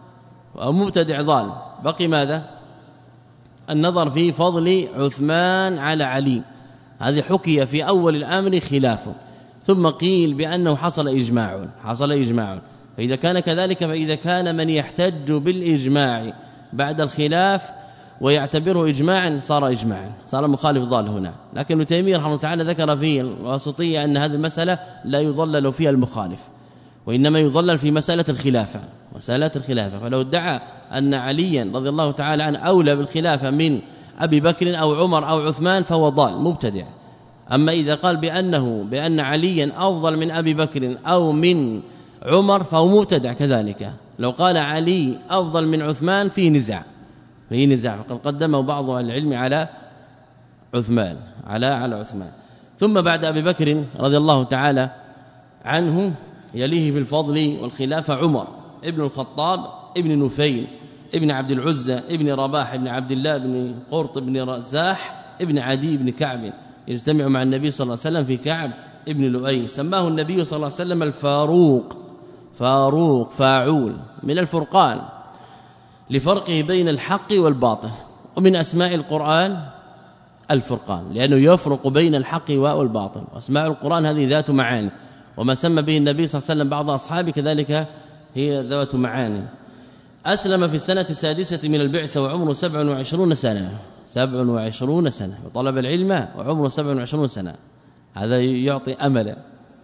مبتدع ضال. بقي ماذا؟ النظر في فضل عثمان على علي، هذه حكي في أول الأمر خلافه، ثم قيل بأنه حصل إجماع حصل إجماع فإذا كان كذلك، فإذا كان من يحتج بالإجماع بعد الخلاف ويعتبره إجماعا صار إجماعا، صار مخالف ضال هنا. لكن ابن تيمية رحمه الله تعالى ذكر في الواسطية أن هذه المسألة لا يضلل فيها المخالف، وإنما يضلل في مسألة الخلافة، مسالات الخلافة. فلو ادعى أن عليا رضي الله تعالى عنه أولى بالخلافة من أبي بكر أو عمر أو عثمان فهو ضال مبتدع. أما إذا قال بأنه بأن عليا أفضل من أبي بكر أو من عمر فهو مبتدع كذلك. لو قال علي أفضل من عثمان فيه نزاع فيه نزاع فقد قدمه بعض أهل العلم على عثمان على على عثمان. ثم بعد أبي بكر رضي الله تعالى عنه يليه بالفضل والخلافة عمر ابن الخطاب ابن نفيل ابن عبد العزة ابن رباح ابن عبد الله ابن قرط ابن رزاح ابن عدي ابن كعب يجتمع مع النبي صلى الله عليه وسلم في كعب ابن لؤي. سماه النبي صلى الله عليه وسلم الفاروق فاروق فاعول من الفرقان لفرقه بين الحق والباطل. ومن أسماء القرآن الفرقان لأنه يفرق بين الحق والباطل. وأسماء القرآن هذه ذات معاني وما سمى به النبي صلى الله عليه وسلم بعض أصحابه كذلك هي ذات معاني. أسلم في السنة السادسة من البعثة وعمره سبع وعشرون سنة سبع وعشرون سنة وطلب العلم وعمره سبع وعشرون سنة. هذا يعطي أملا.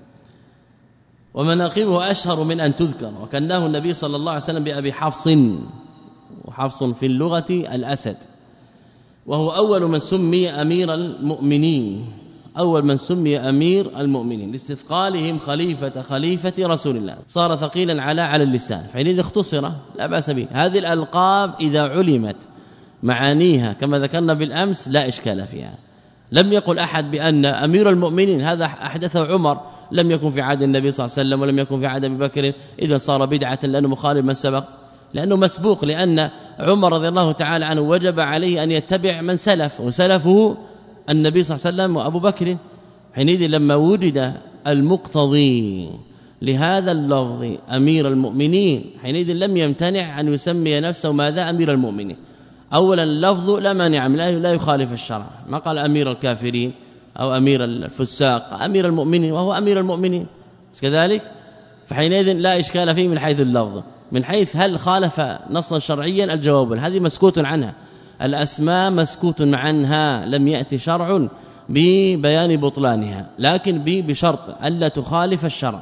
ومناقبه أشهر من أن تذكر. وكناه النبي صلى الله عليه وسلم بأبي حفص وحفص في اللغة الأسد وهو أول من سمي أمير المؤمنين أول من سمي أمير المؤمنين لاستثقالهم خليفة خليفة رسول الله صار ثقيلا على على اللسان فإذا اختصر لا بأس به. هذه الألقاب إذا علمت معانيها كما ذكرنا بالأمس لا إشكال فيها. لم يقل أحد بأن أمير المؤمنين هذا أحدثه عمر لم يكن في عهد النبي صلى الله عليه وسلم ولم يكن في عهد أبي بكر إذا صار بدعة لأنه مخالف من سبق لأنه مسبوق لأن عمر رضي الله تعالى عنه وجب عليه أن يتبع من سلف وسلفه النبي صلى الله عليه وسلم وأبو بكر. حينئذ لما وجد المقتضي لهذا اللفظ أمير المؤمنين حينئذ لم يمتنع أن يسمي نفسه ماذا أمير المؤمنين. أولا اللفظ لا مانع لا يخالف الشرع ما قال أمير الكافرين أو أمير الفساق أمير المؤمنين وهو أمير المؤمنين كذلك. فحينئذ لا إشكال فيه من حيث اللفظ. من حيث هل خالف نصا شرعيا الجواب هذه مسكوت عنها. الأسماء مسكوت عنها لم يأتي شرع ببيان بطلانها لكن بشرط ألا تخالف الشرع.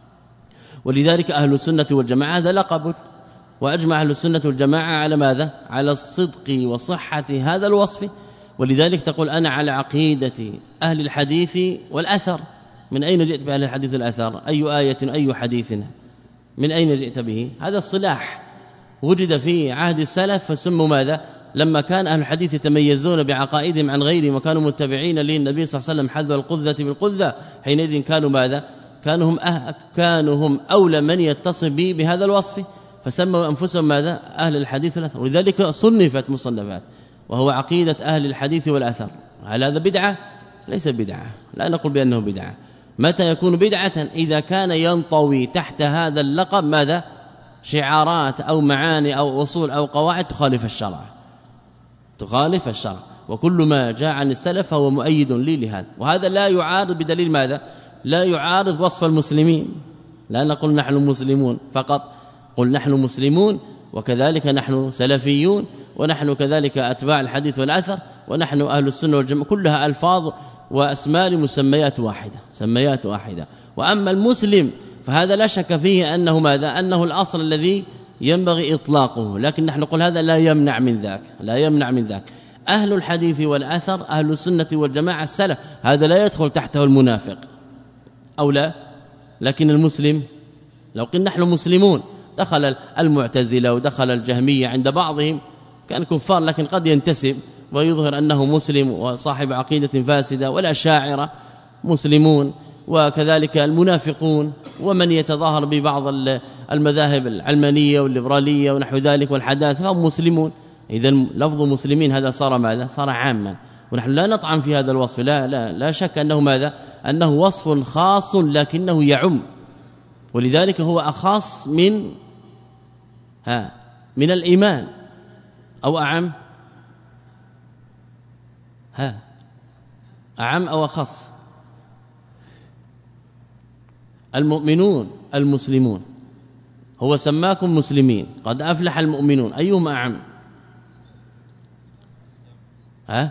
ولذلك أهل السنة والجماعة هذا لقب وأجمع أهل السنة والجماعة على ماذا على الصدق وصحة هذا الوصف. ولذلك تقول أنا على عقيدة أهل الحديث والأثر. من أين جئت بأهل الحديث والأثر أي آية أي حديث من أين جئت به؟ هذا الصلاح وجد في عهد السلف فسموا ماذا لما كان أهل الحديث يتميزون بعقائدهم عن غيرهم وكانوا متبعين للنبي صلى الله عليه وسلم حذو القذة بالقذة حينئذ كانوا ماذا كانوا هم, أه كانوا هم أولى من يتصف به بهذا الوصف فسموا أنفسهم ماذا أهل الحديث والأثر. ولذلك صنفت مصنفات وهو عقيدة أهل الحديث والأثر. هل هذا بدعة؟ ليس بدعة لا نقول بأنه بدعة. متى يكون بدعة؟ إذا كان ينطوي تحت هذا اللقب ماذا شعارات أو معاني أو أصول أو قواعد تخالف الشرع تخالف الشرع. وكل ما جاء عن السلف هو مؤيد لي لهذا. وهذا لا يعارض بدليل ماذا لا يعارض وصف المسلمين. لا نقول نحن مسلمون فقط قل نحن مسلمون وكذلك نحن سلفيون ونحن كذلك أتباع الحديث والأثر ونحن أهل السنة والجماعة كلها ألفاظ وأسماء لمسميات واحدة سميات واحدة. وأما المسلم فهذا لا شك فيه أنه ماذا أنه الأصل الذي ينبغي إطلاقه لكن نحن نقول هذا لا يمنع من ذاك لا يمنع من ذاك. أهل الحديث والأثر أهل السنة والجماعة السلف هذا لا يدخل تحته المنافق أو لا. لكن المسلم لو قلنا نحن مسلمون دخل المعتزلة ودخل الجهمية عند بعضهم كان كفار لكن قد ينتسب ويظهر أنه مسلم وصاحب عقيدة فاسدة والأشاعرة مسلمون وكذلك المنافقون ومن يتظاهر ببعض المذاهب العلمانية والليبرالية ونحو ذلك والحداث هم مسلمون. إذن لفظ مسلمين هذا صار ماذا صار عاما ونحن لا نطعن في هذا الوصف لا لا لا شك أنه ماذا أنه وصف خاص لكنه يعم. ولذلك هو أخص من ها من الإيمان أو أعم ها أعم أو أخص المؤمنون المسلمون هو سماكم مسلمين قد أفلح المؤمنون أيهم أعم ها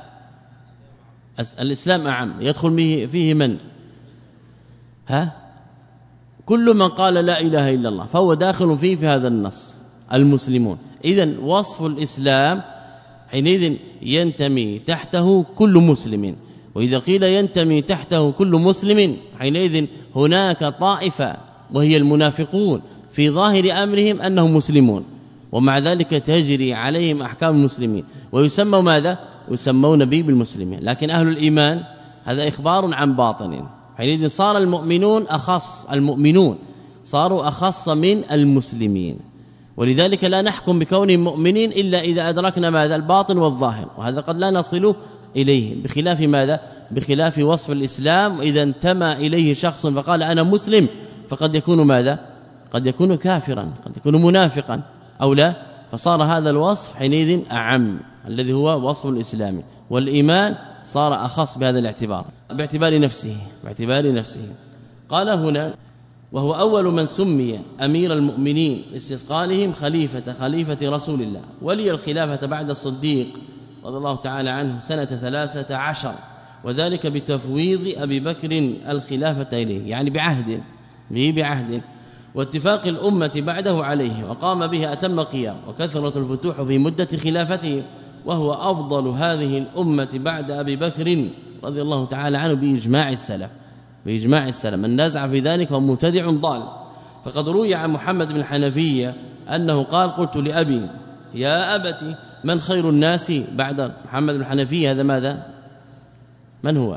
الإسلام أعم يدخل فيه من ها كل من قال لا إله إلا الله فهو داخل فيه في هذا النص المسلمون. إذن وصف الإسلام حينئذ ينتمي تحته كل مسلم، وإذا قيل ينتمي تحته كل مسلم حينئذ هناك طائفة وهي المنافقون في ظاهر أمرهم أنهم مسلمون، ومع ذلك تجري عليهم أحكام المسلمين ويسموا ماذا؟ يسمون به بالمسلمين. لكن أهل الإيمان هذا إخبار عن باطن، حينئذ صار المؤمنون أخص المؤمنون صاروا أخص من المسلمين، ولذلك لا نحكم بكونهم مؤمنين إلا إذا أدركنا ماذا؟ الباطن والظاهر، وهذا قد لا نصل إليه، بخلاف ماذا؟ بخلاف وصف الإسلام. إذا انتمى إليه شخص فقال أنا مسلم فقد يكون ماذا؟ قد يكون كافرا، قد يكون منافقا أو لا، فصار هذا الوصف حينئذ أعم الذي هو وصف الإسلام، والإيمان صار أخص بهذا الاعتبار باعتبار نفسه باعتبار نفسه. قال هنا وهو أول من سمي أمير المؤمنين لاستثقالهم خليفة خليفة رسول الله، ولي الخلافة بعد الصديق رضي الله تعالى عنه سنة ثلاثة عشر، وذلك بتفويض أبي بكر الخلافة إليه، يعني بعهد به بعهد واتفاق الأمة بعده عليه، وقام به أتم قيام، وكثرة الفتوح في مدة خلافته، وهو أفضل هذه الأمة بعد أبي بكر رضي الله تعالى عنه بإجماع السلف بإجماع السلف، من نازع في ذلك هو مبتدع ضال. فقد روي عن محمد بن الحنفية أنه قال قلت لأبي يا أبتي من خير الناس بعد محمد بن الحنفية؟ هذا ماذا؟ من هو؟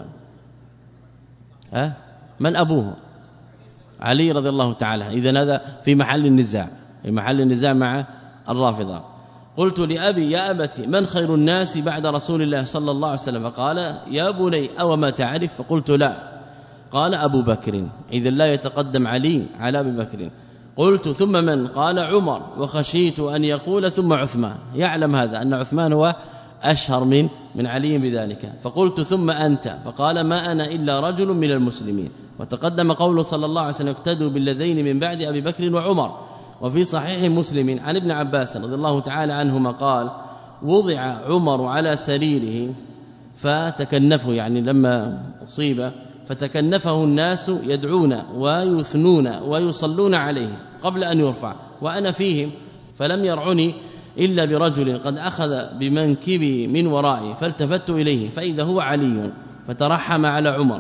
ها؟ من أبوه؟ علي رضي الله تعالى. إذن هذا في محل النزاع في محل النزاع مع الرافضة. قلت لأبي يا أبتي من خير الناس بعد رسول الله صلى الله عليه وسلم؟ فقال يا بني أو ما تعرف؟ فقلت لا. قال أبو بكر، إذن لا يتقدم علي على أبي بكر. قلت ثم من؟ قال عمر، وخشيت أن يقول ثم عثمان، يعلم هذا أن عثمان هو أشهر من من علي بذلك. فقلت ثم أنت؟ فقال ما أنا إلا رجل من المسلمين. وتقدم قوله صلى الله عليه وسلم اقتدوا بالذين من بعد أبي بكر وعمر. وفي صحيح مسلم عن ابن عباس رضي الله تعالى عنهما قال وضع عمر على سريره فتكنفه، يعني لما أصيب فتكنفه الناس يدعون ويثنون ويصلون عليه قبل أن يرفع، وأنا فيهم، فلم يرعني إلا برجل قد أخذ بمنكبي من ورائي، فالتفت إليه فإذا هو علي، فترحم على عمر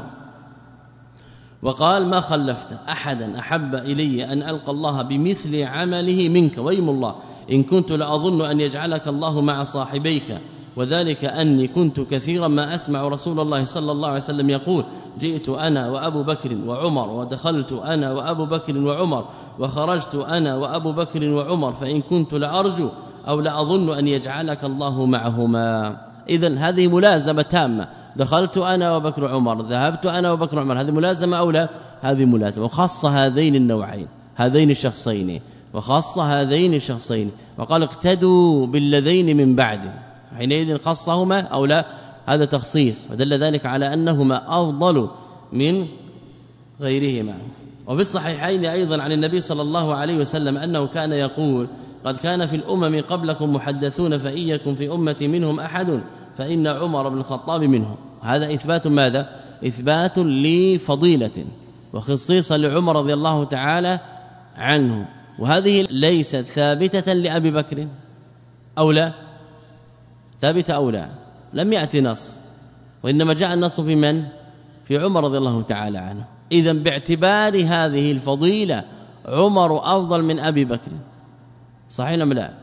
وقال ما خلفت أحدا أحب إلي أن ألقى الله بمثل عمله منك، ويم الله إن كنت لأظن أن يجعلك الله مع صاحبيك، وذلك أني كنت كثيرا ما أسمع رسول الله صلى الله عليه وسلم يقول جئت أنا وأبو بكر وعمر، ودخلت أنا وأبو بكر وعمر، وخرجت أنا وأبو بكر وعمر، فإن كنت لأرجو أو لأظن أن يجعلك الله معهما. إذن هذه ملازمة تامة، دخلت أنا وبكر عمر، ذهبت أنا وبكر عمر، هذه ملازمة أو لا؟ هذه ملازمة، وخاصة هذين النوعين هذين الشخصين وخاصة هذين الشخصين. وقال اقتدوا بالذين من بعده، حينئذ خصهما أو لا؟ هذا تخصيص، ودل ذلك على أنهما أفضل من غيرهما. وفي الصحيحين أيضا عن النبي صلى الله عليه وسلم أنه كان يقول قد كان في الأمم قبلكم محدثون فإن يكن في أمتي منهم أحد فإن عمر بن الخطاب منهم. هذا إثبات ماذا؟ إثبات لفضيلة وخصيصا لعمر رضي الله تعالى عنه، وهذه ليست ثابتة لأبي بكر أو لا؟ ثابتة أو لا؟ لم يأتي نص، وإنما جاء النص في من؟ في عمر رضي الله تعالى عنه. إذن باعتبار هذه الفضيلة عمر أفضل من أبي بكر، صحيح أم لا؟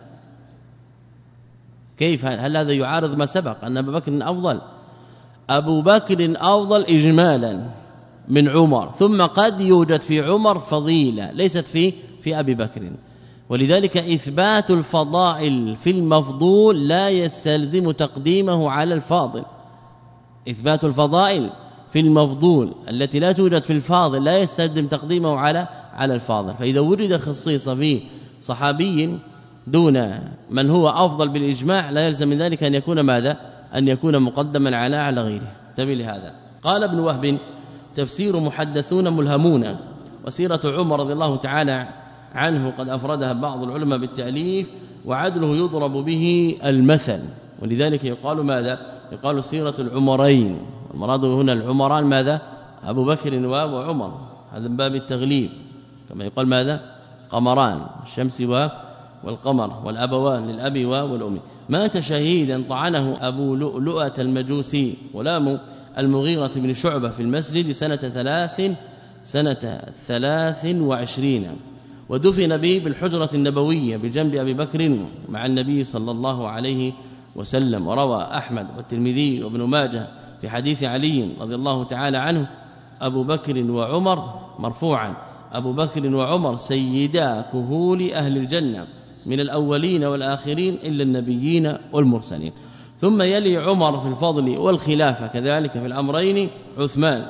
كيف؟ هل هذا يعارض ما سبق أن أبا بكر أفضل؟ أبو بكر أفضل إجمالا من عمر، ثم قد يوجد في عمر فضيلة ليست في في أبي بكر، ولذلك إثبات الفضائل في المفضول لا يستلزم تقديمه على الفاضل. إثبات الفضائل في المفضول التي لا توجد في الفاضل لا يستلزم تقديمه على على الفاضل. فإذا ورد خصيصة في صحابي دون من هو أفضل بالإجماع لا يلزم من ذلك أن يكون ماذا؟ أن يكون مقدما على على غيره. انتبه لهذا. قال ابن وهب تفسير محدثون ملهمون، وسيرة عمر رضي الله تعالى عنه قد أفردها بعض العلماء بالتأليف، وعدله يضرب به المثل، ولذلك يقال ماذا؟ يقال سيرة العمرين، المراد هنا العمران ماذا؟ أبو بكر وعمر، هذا من باب التغليب كما يقال ماذا قمران الشمس والقمر والأبوان للأب والأم. مات شهيدا طعنه أبو لؤلؤة المجوسي غلام المغيرة بن شعبة في المسجد سنة ثلاث سنة ثلاث وعشرين، ودفن به بالحجرة النبوية بجنب أبي بكر مع النبي صلى الله عليه وسلم. وروى أحمد والترمذي وابن ماجه في حديث علي رضي الله تعالى عنه أبو بكر وعمر مرفوعا أبو بكر وعمر سيدا كهول أهل الجنة من الأولين والآخرين إلا النبيين والمرسلين. ثم يلي عمر في الفضل والخلافة كذلك في الأمرين عثمان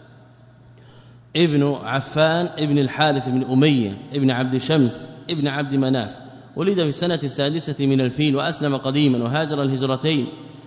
ابن عفان ابن الحارث بن أمية ابن عبد شمس ابن عبد مناف، ولد في السنة السادسة من الفيل وأسلم قديما وهاجر الهجرتين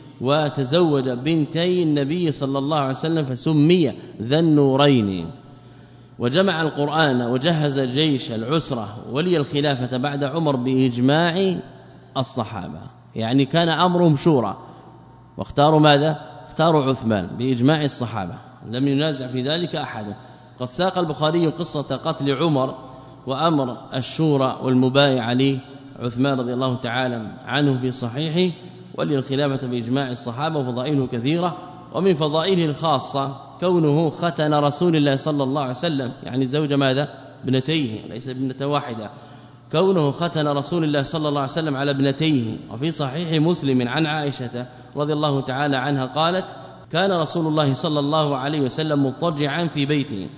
وتزوج بنتي النبي صلى الله عليه وسلم فسمي ذا النورين، وجمع القرآن وجهز جيش العسرة ولي الخلافة بعد عمر بإجماع الصحابة، يعني كان أمرهم شورى واختاروا ماذا؟ اختاروا عثمان بإجماع الصحابة لم ينازع في ذلك أحد. قد ساق البخاري قصة قتل عمر وأمر الشورى والمبايع لعثمان رضي الله تعالى عنه في صحيحه ولي الخلافة بإجماع الصحابة، وفضائله كثيرة. ومن فضائله الخاصة كونه ختن رسول الله صلى الله عليه وسلم، يعني زوج ماذا؟ ابنتيه ليس ابنة واحدة، كونه ختن رسول الله صلى الله عليه وسلم على ابنتيه. وفي صحيح مسلم عن عائشة رضي الله تعالى عنها قالت كان رسول الله صلى الله عليه وسلم مضطجعا في بيته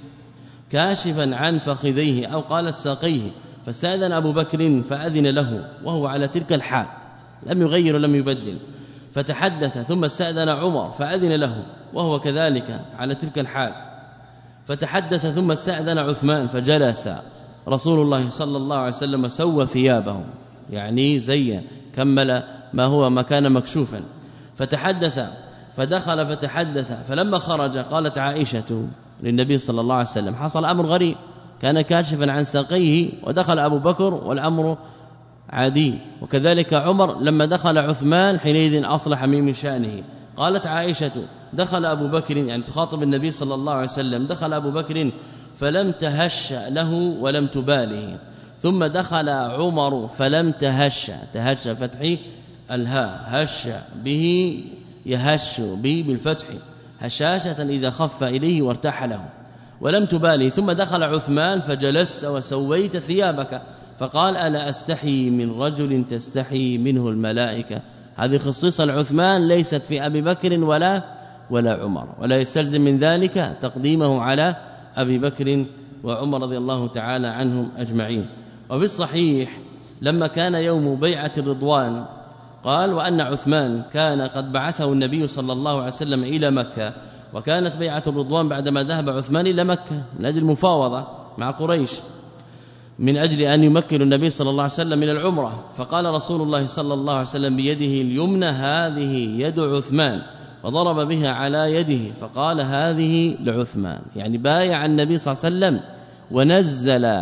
كاشفا عن فخذيه أو قالت ساقيه، فاستأذن أبو بكر فأذن له وهو على تلك الحال لم يغير ولم يبدل، فتحدث ثم استأذن عمر فأذن له وهو كذلك على تلك الحال، فتحدث ثم استأذن عثمان فجلس رسول الله صلى الله عليه وسلم سوى ثيابه، يعني زين كمل ما هو ما كان مكشوفا، فتحدث فدخل فتحدث، فلما خرج قالت عائشة للنبي صلى الله عليه وسلم حصل أمر غريب، كان كاشفا عن ساقيه ودخل أبو بكر والأمر عادي، وكذلك عمر لما دخل عثمان حينئذ أصلح من شأنه. قالت عائشة دخل أبو بكر، يعني تخاطب النبي صلى الله عليه وسلم، دخل أبو بكر فلم تهش له ولم تباله، ثم دخل عمر فلم تهش، تهش فتحي الهاء، هش به يهش به بالفتح هشاشة إذا خف إليه وارتاح له، ولم تبالي، ثم دخل عثمان فجلست وسويت ثيابك، فقال ألا أستحي من رجل تستحي منه الملائكة. هذه خصيصة العثمان ليست في أبي بكر ولا ولا عمر، ولا يستلزم من ذلك تقديمه على أبي بكر وعمر رضي الله تعالى عنهم أجمعين. وفي الصحيح لما كان يوم بيعة الرضوان قال وأن عثمان كان قد بعثه النبي صلى الله عليه وسلم إلى مكة، وكانت بيعة الرضوان بعدما ذهب عثمان إلى مكة من أجل المفاوضة مع قريش من أجل أن يمكن النبي صلى الله عليه وسلم من العمرة، فقال رسول الله صلى الله عليه وسلم بيده اليمنى هذه يد عثمان، وضرب بها على يده فقال هذه لعثمان، يعني بايع النبي صلى الله عليه وسلم ونزل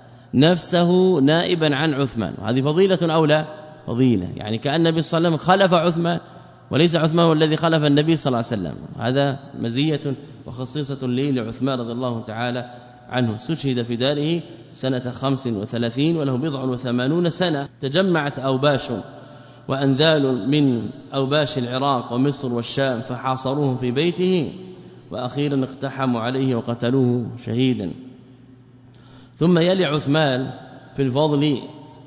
نفسه نائبا عن عثمان، وهذه فضيلة أو لا؟ فضيلة، يعني كأن النبي صلى الله عليه وسلم خلف عثمان وليس عثمان هو الذي خلف النبي صلى الله عليه وسلم، هذا مزية وخصيصة لي لعثمان رضي الله تعالى عنه. استشهد في داره سنة خمس وثلاثين وله بضع وثمانون سنة. تجمعت أوباش وأنذال من أوباش العراق ومصر والشام فحاصروه في بيته، وأخيرا اقتحموا عليه وقتلوه شهيدا. ثم يلي عثمان في الفضل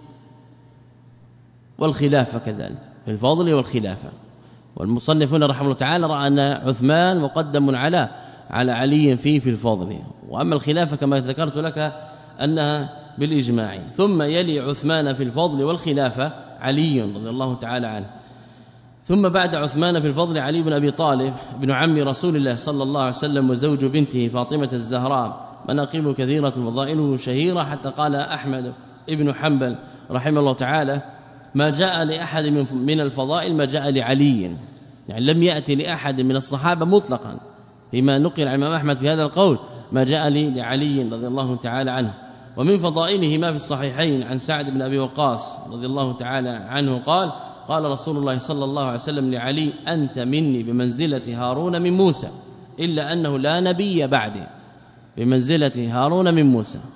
والخلافة كذلك، في الفضل والخلافة، والمصنفون رحمه الله تعالى رأى أن عثمان مقدم على على علي فيه في الفضل، وأما الخلافة كما ذكرت لك أنها بالإجماع. ثم يلي عثمان في الفضل والخلافة علي رضي الله تعالى عنه، ثم بعد عثمان في الفضل علي بن أبي طالب ابن عم رسول الله صلى الله عليه وسلم وزوج بنته فاطمة الزهراء، مناقبه كثيرة وفضائله شهيرة، حتى قال أحمد ابن حنبل رحمه الله تعالى ما جاء لأحد من الفضائل ما جاء لعلي، يعني لم يأتي لأحد من الصحابة مطلقا فيما نقل عن الإمام أحمد في هذا القول ما جاء لعلي رضي الله تعالى عنه. ومن فضائله ما في الصحيحين عن سعد بن أبي وقاص رضي الله تعالى عنه قال قال رسول الله صلى الله عليه وسلم لعلي أنت مني بمنزلة هارون من موسى إلا أنه لا نبي بعدي، بمنزلة هارون من موسى.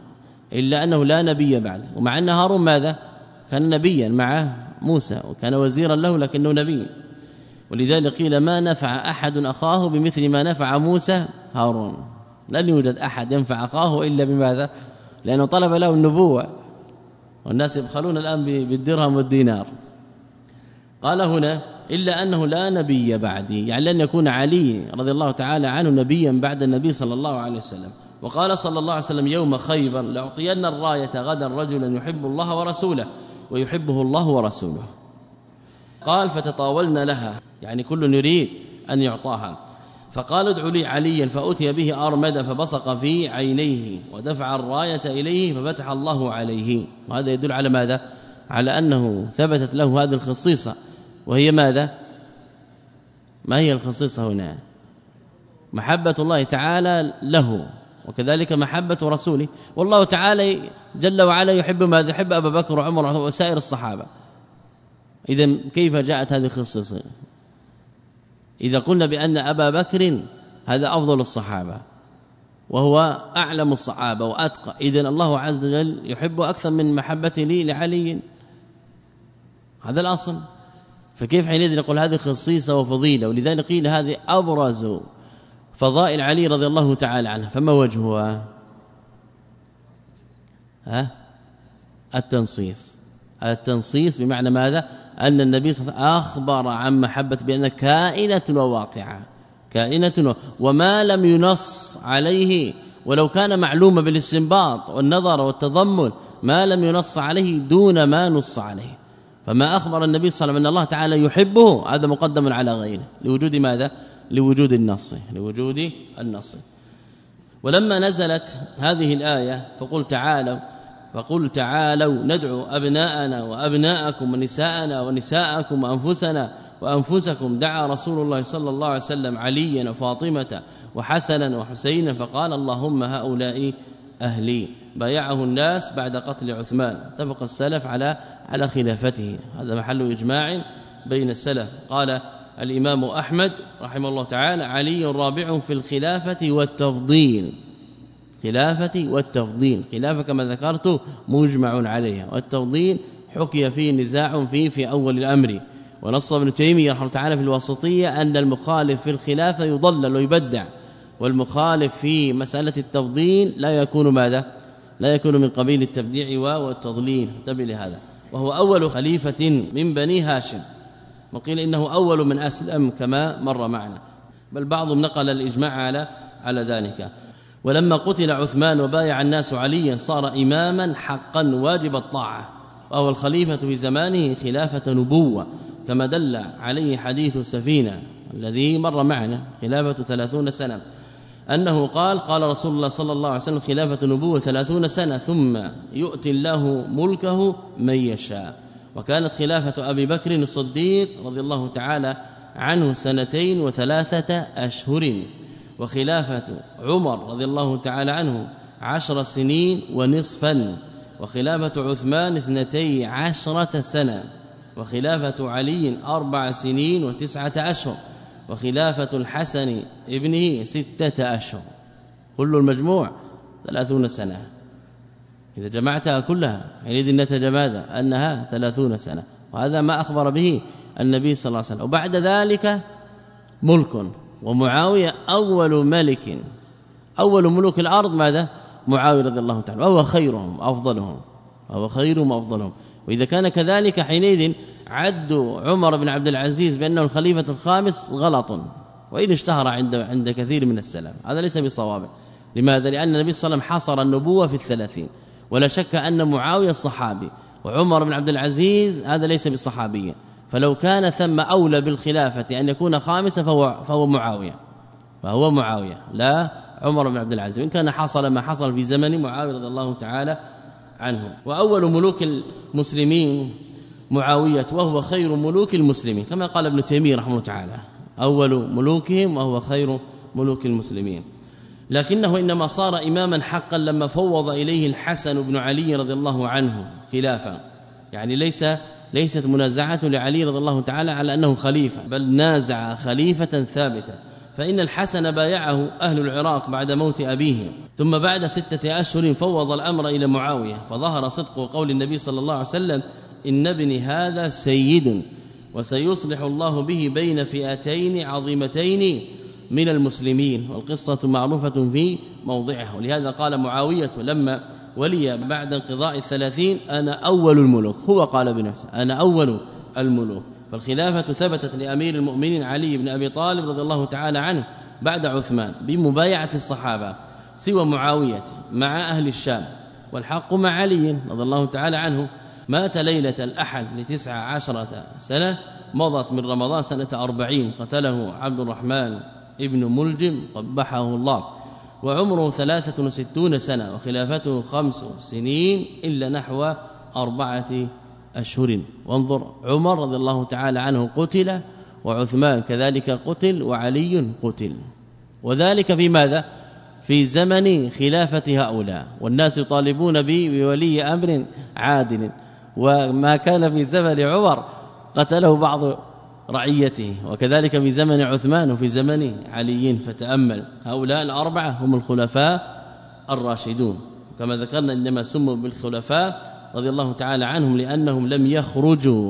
إلا أنه لا نبي بعد. ومع أن هارون ماذا؟ كان نبيا مع موسى وكان وزيرا له لكنه نبي، ولذلك قيل ما نفع أحد أخاه بمثل ما نفع موسى هارون. لن يوجد أحد ينفع أخاه إلا بماذا؟ لأنه طلب له النبوة، والناس يبخلون الآن بالدرهم والدينار. قال هنا إلا أنه لا نبي بعدي، يعني لن يكون علي رضي الله تعالى عنه نبيا بعد النبي صلى الله عليه وسلم. وقال صلى الله عليه وسلم يوم خيبر لأعطين الراية غدا رجلا يحب الله ورسوله ويحبه الله ورسوله. قال فتطاولنا لها، يعني كل يريد أن يعطاها. فقال ادعوا لي عليا فأتي به أرمد فبصق في عينيه ودفع الراية إليه ففتح الله عليه. وهذا يدل على ماذا؟ على أنه ثبتت له هذه الخصيصة، وهي ماذا؟ ما هي الخصيصة هنا؟ محبة الله تعالى له، وكذلك محبة رسوله. والله تعالى جل وعلا يحب ماذا؟ يحب أبا بكر وعمر وسائر الصحابة. إذن كيف جاءت هذه الخصيصة؟ إذا قلنا بأن أبا بكر هذا أفضل الصحابة وهو أعلم الصحابة وأتقى، إذن الله عز وجل يحب أكثر من محبته لي لعلي، هذا الأصل. فكيف حينئذ نقول هذه خصيصة وفضيلة؟ ولذلك قيل هذه أبرز فضائل علي رضي الله تعالى عنه. فما وجهها؟ ها؟ التنصيص. التنصيص بمعنى ماذا؟ أن النبي صلى الله عليه وسلم أخبر عن محبة بأن كائنة وواقعة، كائنة، وما لم ينص عليه ولو كان معلوما بالاستنباط والنظر والتضمن، ما لم ينص عليه دون ما نص عليه. فما أخبر النبي صلى الله عليه وسلم أن الله تعالى يحبه هذا مقدم على غيره لوجود ماذا؟ لوجود النص، لوجود النص. ولما نزلت هذه الآية فقل تعالوا فقل تعالوا ندعو أبناءنا وأبناءكم ونساءنا ونساءكم وأنفسنا وأنفسكم، دعا رسول الله صلى الله عليه وسلم عليا وفاطمة وحسنا وحسينا فقال اللهم هؤلاء أهلي. بايعه الناس بعد قتل عثمان، اتفق السلف على على خلافته، هذا محل إجماع بين السلف. قال الإمام أحمد رحمه الله تعالى علي رابع في الخلافة والتفضيل، خلافة والتفضيل، خلافة كما ذكرت مجمع عليها، والتفضيل حكي فيه نزاع فيه في أول الأمر. ونص ابن تيمية رحمه الله تعالى في الوسطية أن المخالف في الخلافة يضلل ويبدع، والمخالف في مسألة التفضيل لا يكون ماذا؟ لا يكون من قبيل التبديع والتضليل. انتبه لهذا. وهو أول خليفة من بني هاشم، وقيل إنه أول من أسلم كما مر معنا، بل بعضهم نقل الإجماع على على ذلك. ولما قتل عثمان وبايع الناس عليا صار إماما حقا واجب الطاعة، وهو الخليفة في زمانه خلافة نبوة كما دل عليه حديث السفينة الذي مر معنا، خلافة ثلاثون سنة، أنه قال قال رسول الله صلى الله عليه وسلم خلافة نبوة ثلاثون سنة ثم يؤتي الله ملكه من يشاء. وكانت خلافة أبي بكر الصديق رضي الله تعالى عنه سنتين وثلاثة أشهر، وخلافة عمر رضي الله تعالى عنه عشر سنين ونصفا، وخلافة عثمان اثنتي عشرة سنة، وخلافة علي أربع سنين وتسعة أشهر، وخلافة الحسن ابنه ستة أشهر، كل المجموع ثلاثون سنة. إذا جمعتها كلها حينئذ نتج ماذا؟ أنها ثلاثون سنة، وهذا ما أخبر به النبي صلى الله عليه وسلم. وبعد ذلك ملك، ومعاوية أول ملك، أول ملوك الأرض ماذا؟ معاوية رضي الله تعالى، وهو خيرهم أفضلهم، وهو خيرهم أفضلهم. وإذا كان كذلك حينئذ عد عمر بن عبد العزيز بأنه الخليفة الخامس غلط، وإن اشتهر عند عند كثير من السلف، هذا ليس بصواب. لماذا؟ لأن النبي صلى الله عليه وسلم حصر النبوة في الثلاثين، ولا شك أن معاوية الصحابي وعمر بن عبد العزيز هذا ليس بصحابيا، فلو كان ثم أولى بالخلافة أن يكون خامسا فهو, فهو معاوية فهو معاوية لا عمر بن عبد العزيز، وإن كان حصل ما حصل في زمن معاوية رضي الله تعالى عنه. وأول ملوك المسلمين معاوية وهو خير ملوك المسلمين كما قال ابن تيمية رحمه الله تعالى، أول ملوكهم وهو خير ملوك المسلمين. لكنه إنما صار إماما حقا لما فوض إليه الحسن بن علي رضي الله عنه خلافة، يعني ليس ليست منازعة لعلي رضي الله تعالى على أنه خليفة، بل نازع خليفة ثابتة، فإن الحسن بايعه أهل العراق بعد موت أبيه، ثم بعد ستة أشهر فوض الأمر إلى معاوية، فظهر صدق قول النبي صلى الله عليه وسلم: إن ابني هذا سيد وسيصلح الله به بين فئتين عظيمتين من المسلمين. والقصة معروفة في موضعها، ولهذا قال معاوية لما ولي بعد انقضاء الثلاثين: أنا أول الملوك. هو قال بنفسه: أنا أول الملوك. فالخلافة ثبتت لأمير المؤمنين علي بن أبي طالب رضي الله تعالى عنه بعد عثمان بمبايعة الصحابة سوى معاوية مع أهل الشام، والحق مع علي رضي الله تعالى عنه. مات ليلة الأحد لتسع عشرة سنة، مضت من رمضان سنة أربعين، قتله عبد الرحمن ابن ملجم قبحه الله، وعمره ثلاثة وستون سنة، وخلافته خمس سنين إلا نحو أربعة أشهر. وانظر، عمر رضي الله تعالى عنه قتل، وعثمان كذلك قتل، وعلي قتل، وذلك في ماذا؟ في زمن خلافة هؤلاء، والناس يطالبون به بولي أمر عادل، وما كان في زمن عمر قتله بعض رعيته، وكذلك في زمن عثمان وفي زمن علي. فتأمل، هؤلاء الأربعة هم الخلفاء الراشدون، كما ذكرنا إنما سموا بالخلفاء رضي الله تعالى عنهم لأنهم لم يخرجوا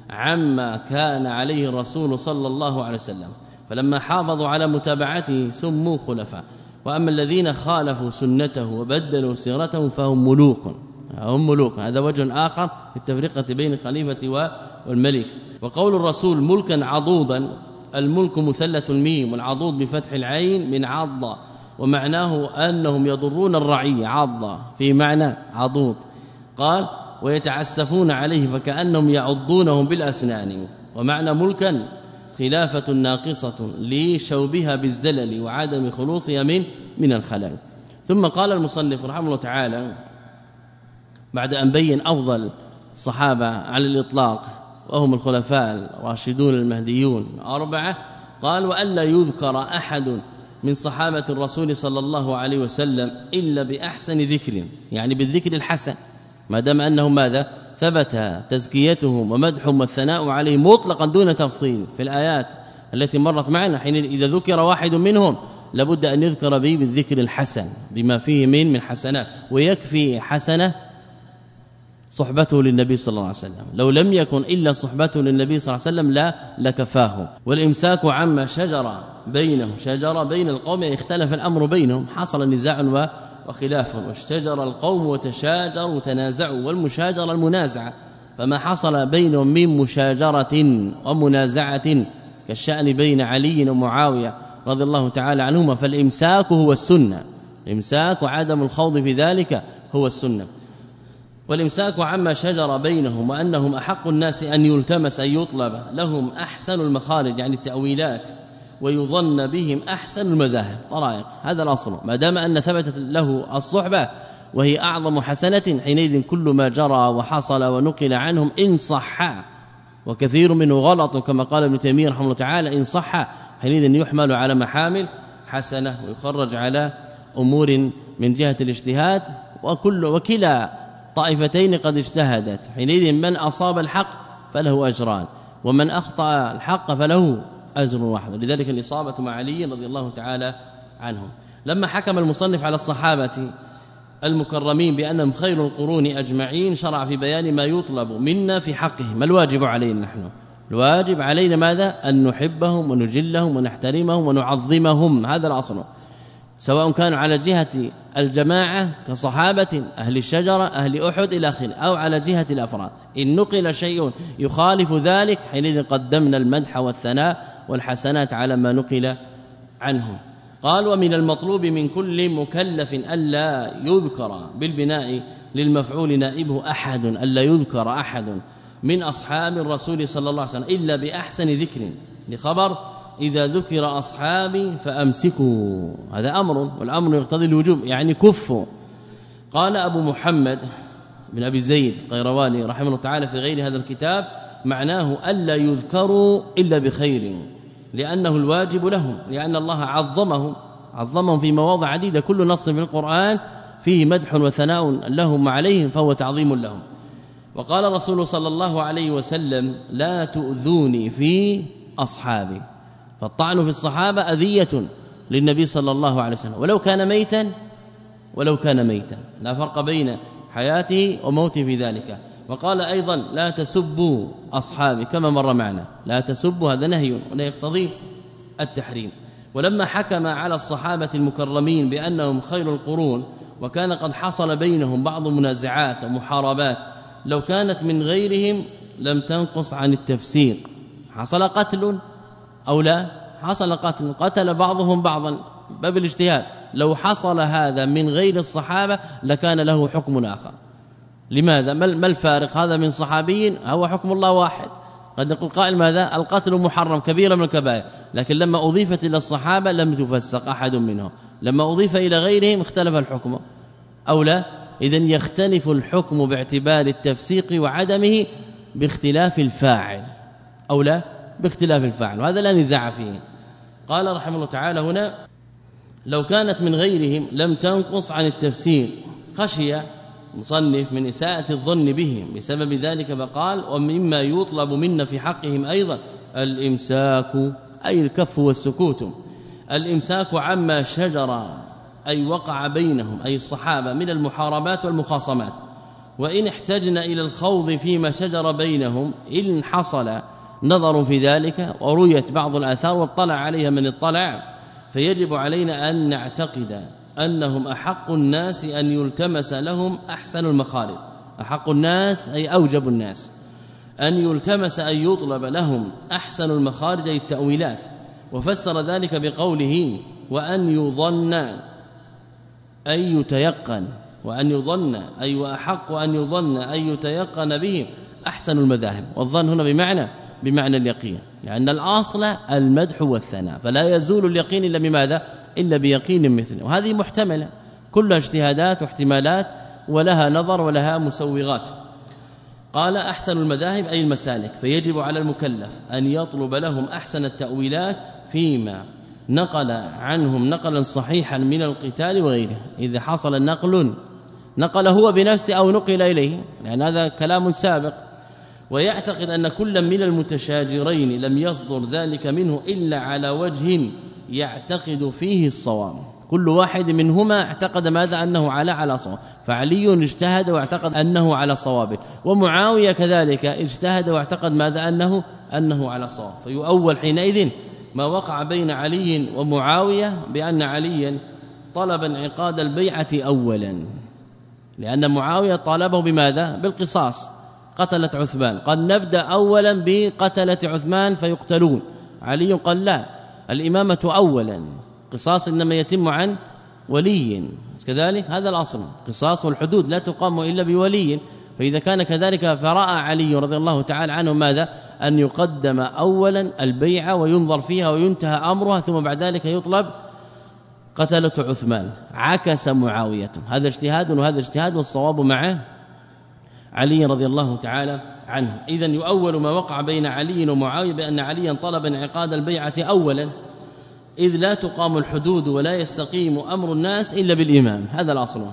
عما كان عليه الرسول صلى الله عليه وسلم، فلما حافظوا على متابعته سموا خلفاء. وأما الذين خالفوا سنته وبدلوا سيرته فهم ملوك، هم ملوك. هذا وجه آخر في التفرقة بين الخليفة والملك. وقول الرسول ملكا عضوضا، الملك مثلث الميم والعضوض بفتح العين من عض، ومعناه أنهم يضرون الرعية، عض في معنى عضوض. قال: ويتعسفون عليه فكأنهم يعضونهم بالأسنان. ومعنى ملكا خلافة ناقصة لشوبها بالزلل وعدم خلوصها من من الخلل. ثم قال المصنف رحمه الله تعالى بعد أن بين أفضل الصحابة على الإطلاق وهم الخلفاء الراشدون المهديون أربعة، قال: وألا يذكر أحد من صحابة الرسول صلى الله عليه وسلم إلا بأحسن ذكر، يعني بالذكر الحسن، ما دام أنهم ماذا؟ ثبت تزكيتهم ومدحهم والثناء عليه مطلقا دون تفصيل في الآيات التي مرت معنا. حين إذا ذكر واحد منهم لابد أن يذكر به بالذكر الحسن بما فيه من من حسنات، ويكفي حسنة صحبته للنبي صلى الله عليه وسلم. لو لم يكن إلا صحبته للنبي صلى الله عليه وسلم لا لكفاه. والإمساك عما شجر بينهم، شجر بين القوم اختلف الأمر بينهم، حصل نزاع وخلاف، واشتجر القوم وتشاجروا وتنازعوا، والمشاجرة المنازعة، فما حصل بينهم من مشاجرة ومنازعة كالشأن بين علي ومعاوية رضي الله تعالى عنهما، فالإمساك هو السنة، الإمساك وعدم الخوض في ذلك هو السنة. والإمساك عما شجر بينهم، وأنهم أحق الناس أن يلتمس أن يطلب لهم أحسن المخارج يعني التأويلات، ويظن بهم أحسن المذاهب طرائق. هذا الأصل، ما دام أن ثبتت له الصحبة وهي أعظم حسنة، حينئذ كل ما جرى وحصل ونقل عنهم إن صح، وكثير منه غلط كما قال ابن تيمية رحمه الله تعالى، إن صح حينئذ يحمل على محامل حسنة ويخرج على أمور من جهة الاجتهاد، وكل وكلا طائفتين قد اجتهدت، حينئذ من أصاب الحق فله أجران، ومن أخطأ الحق فله أجر واحد. لذلك الإصابة مع علي رضي الله تعالى عنهم. لما حكم المصنف على الصحابة المكرمين بأنهم خير القرون أجمعين، شرع في بيان ما يطلب منا في حقهم. ما الواجب علينا نحن؟ الواجب علينا ماذا؟ أن نحبهم ونجلهم ونحترمهم ونعظمهم، هذا الأصل، سواء كانوا على جهة الجماعة كصحابة أهل الشجرة أهل أحد إلى آخره، أو على جهة الأفراد. إن نقل شيء يخالف ذلك حينئذ قدمنا المدح والثناء والحسنات على ما نقل عنهم. قال: ومن المطلوب من كل مكلف ألا يذكر بالبناء للمفعول نائبه أحد، ألا يذكر أحد من أصحاب الرسول صلى الله عليه وسلم إلا بأحسن ذكر، لخبر إذا ذكر أصحابي فأمسكوا، هذا أمر، والأمر يقتضي الوجوب، يعني كفوا. قال أبو محمد بن أبي زيد قيرواني رحمه الله تعالى في غير هذا الكتاب: معناه ألا يذكروا إلا بخير، لأنه الواجب لهم، لأن الله عظمهم عظمهم في مواضع عديدة، كل نص في القرآن فيه مدح وثناء لهم عليهم فهو تعظيم لهم. وقال رسول صلى الله عليه وسلم: لا تؤذوني في أصحابي، فالطعن في الصحابة أذية للنبي صلى الله عليه وسلم ولو كان ميتا ولو كان ميتا لا فرق بين حياته وموته في ذلك. وقال أيضا لا تسبوا أصحابي كما مر معنا، لا تسبوا هذا نهي ولا يقتضي التحريم. ولما حكم على الصحابة المكرمين بأنهم خير القرون وكان قد حصل بينهم بعض المنازعات ومحاربات لو كانت من غيرهم لم تنقص عن التفسيق. حصل قتل أو لا؟ حصل قتل، قتل بعضهم بعضا باب الاجتهاد، لو حصل هذا من غير الصحابة لكان له حكم آخر. لماذا؟ ما الفارق؟ هذا من صحابي هو حكم الله واحد. قد يقول قائل ماذا؟ القتل محرم كبيرة من الكبائر، لكن لما أضيفت إلى الصحابة لم تفسق أحد منهم، لما أضيف إلى غيرهم اختلف الحكم أو لا؟ إذن يختلف الحكم باعتبار التفسيق وعدمه باختلاف الفاعل أو لا؟ باختلاف الفاعل، وهذا لا نزاع فيه. قال رحمه الله تعالى هنا لو كانت من غيرهم لم تنقص عن التفسير، خشي مصنف من إساءة الظن بهم بسبب ذلك فقال ومما يطلب منا في حقهم أيضا الإمساك، أي الكف والسكوت، الإمساك عما شجر أي وقع بينهم أي الصحابة من المحاربات والمخاصمات، وإن احتجنا إلى الخوض فيما شجر بينهم إن حصل نظر في ذلك ورويت بعض الآثار واطلع عليها من اطلع، فيجب علينا أن نعتقد أنهم أحق الناس أن يلتمس لهم أحسن المخارج. أحق الناس أي أوجب الناس أن يلتمس أن يطلب لهم أحسن المخارج أي التأويلات، وفسر ذلك بقوله وأن يظن أي يتيقن، وأن يظن أي وأحق أن يظن أي يتيقن بهم أحسن المذاهب. والظن هنا بمعنى بمعنى اليقين، لأن الأصل المدح والثناء، فلا يزول اليقين إلا بماذا؟ إلا بيقين مثله، وهذه محتملة كلها اجتهادات واحتمالات ولها نظر ولها مسوغات. قال أحسن المذاهب أي المسالك، فيجب على المكلف أن يطلب لهم أحسن التأويلات فيما نقل عنهم نقلا صحيحا من القتال وغيره، إذا حصل النقل نقل هو بنفسه أو نقل إليه، لأن هذا كلام سابق، ويعتقد أن كل من المتشاجرين لم يصدر ذلك منه إلا على وجه يعتقد فيه الصواب، كل واحد منهما اعتقد ماذا؟ أنه على على صواب، فعلي اجتهد واعتقد أنه على صواب، ومعاوية كذلك اجتهد واعتقد ماذا؟ أنه أنه على صواب، فيؤول حينئذ ما وقع بين علي ومعاوية بأن عليا طلب انعقاد البيعة أولا، لأن معاوية طالبه بماذا؟ بالقصاص، قتلت عثمان، قال نبدأ أولا بقتلة عثمان فيقتلون، علي قال لا، الإمامة أولا، قصاص إنما يتم عن ولي كذلك، هذا الأصل، قصاص والحدود لا تقام إلا بولي، فإذا كان كذلك فرأى علي رضي الله تعالى عنه ماذا؟ أن يقدم أولا البيعة وينظر فيها وينتهى أمرها، ثم بعد ذلك يطلب قتلة عثمان، عكس معاوية، هذا اجتهاد وهذا اجتهاد، والصواب معه علي رضي الله تعالى عنه. إذن يؤول ما وقع بين علي ومعاوية بأن عليا طلب انعقاد البيعة أولا، إذ لا تقام الحدود ولا يستقيم أمر الناس إلا بالإمام، هذا الأصل،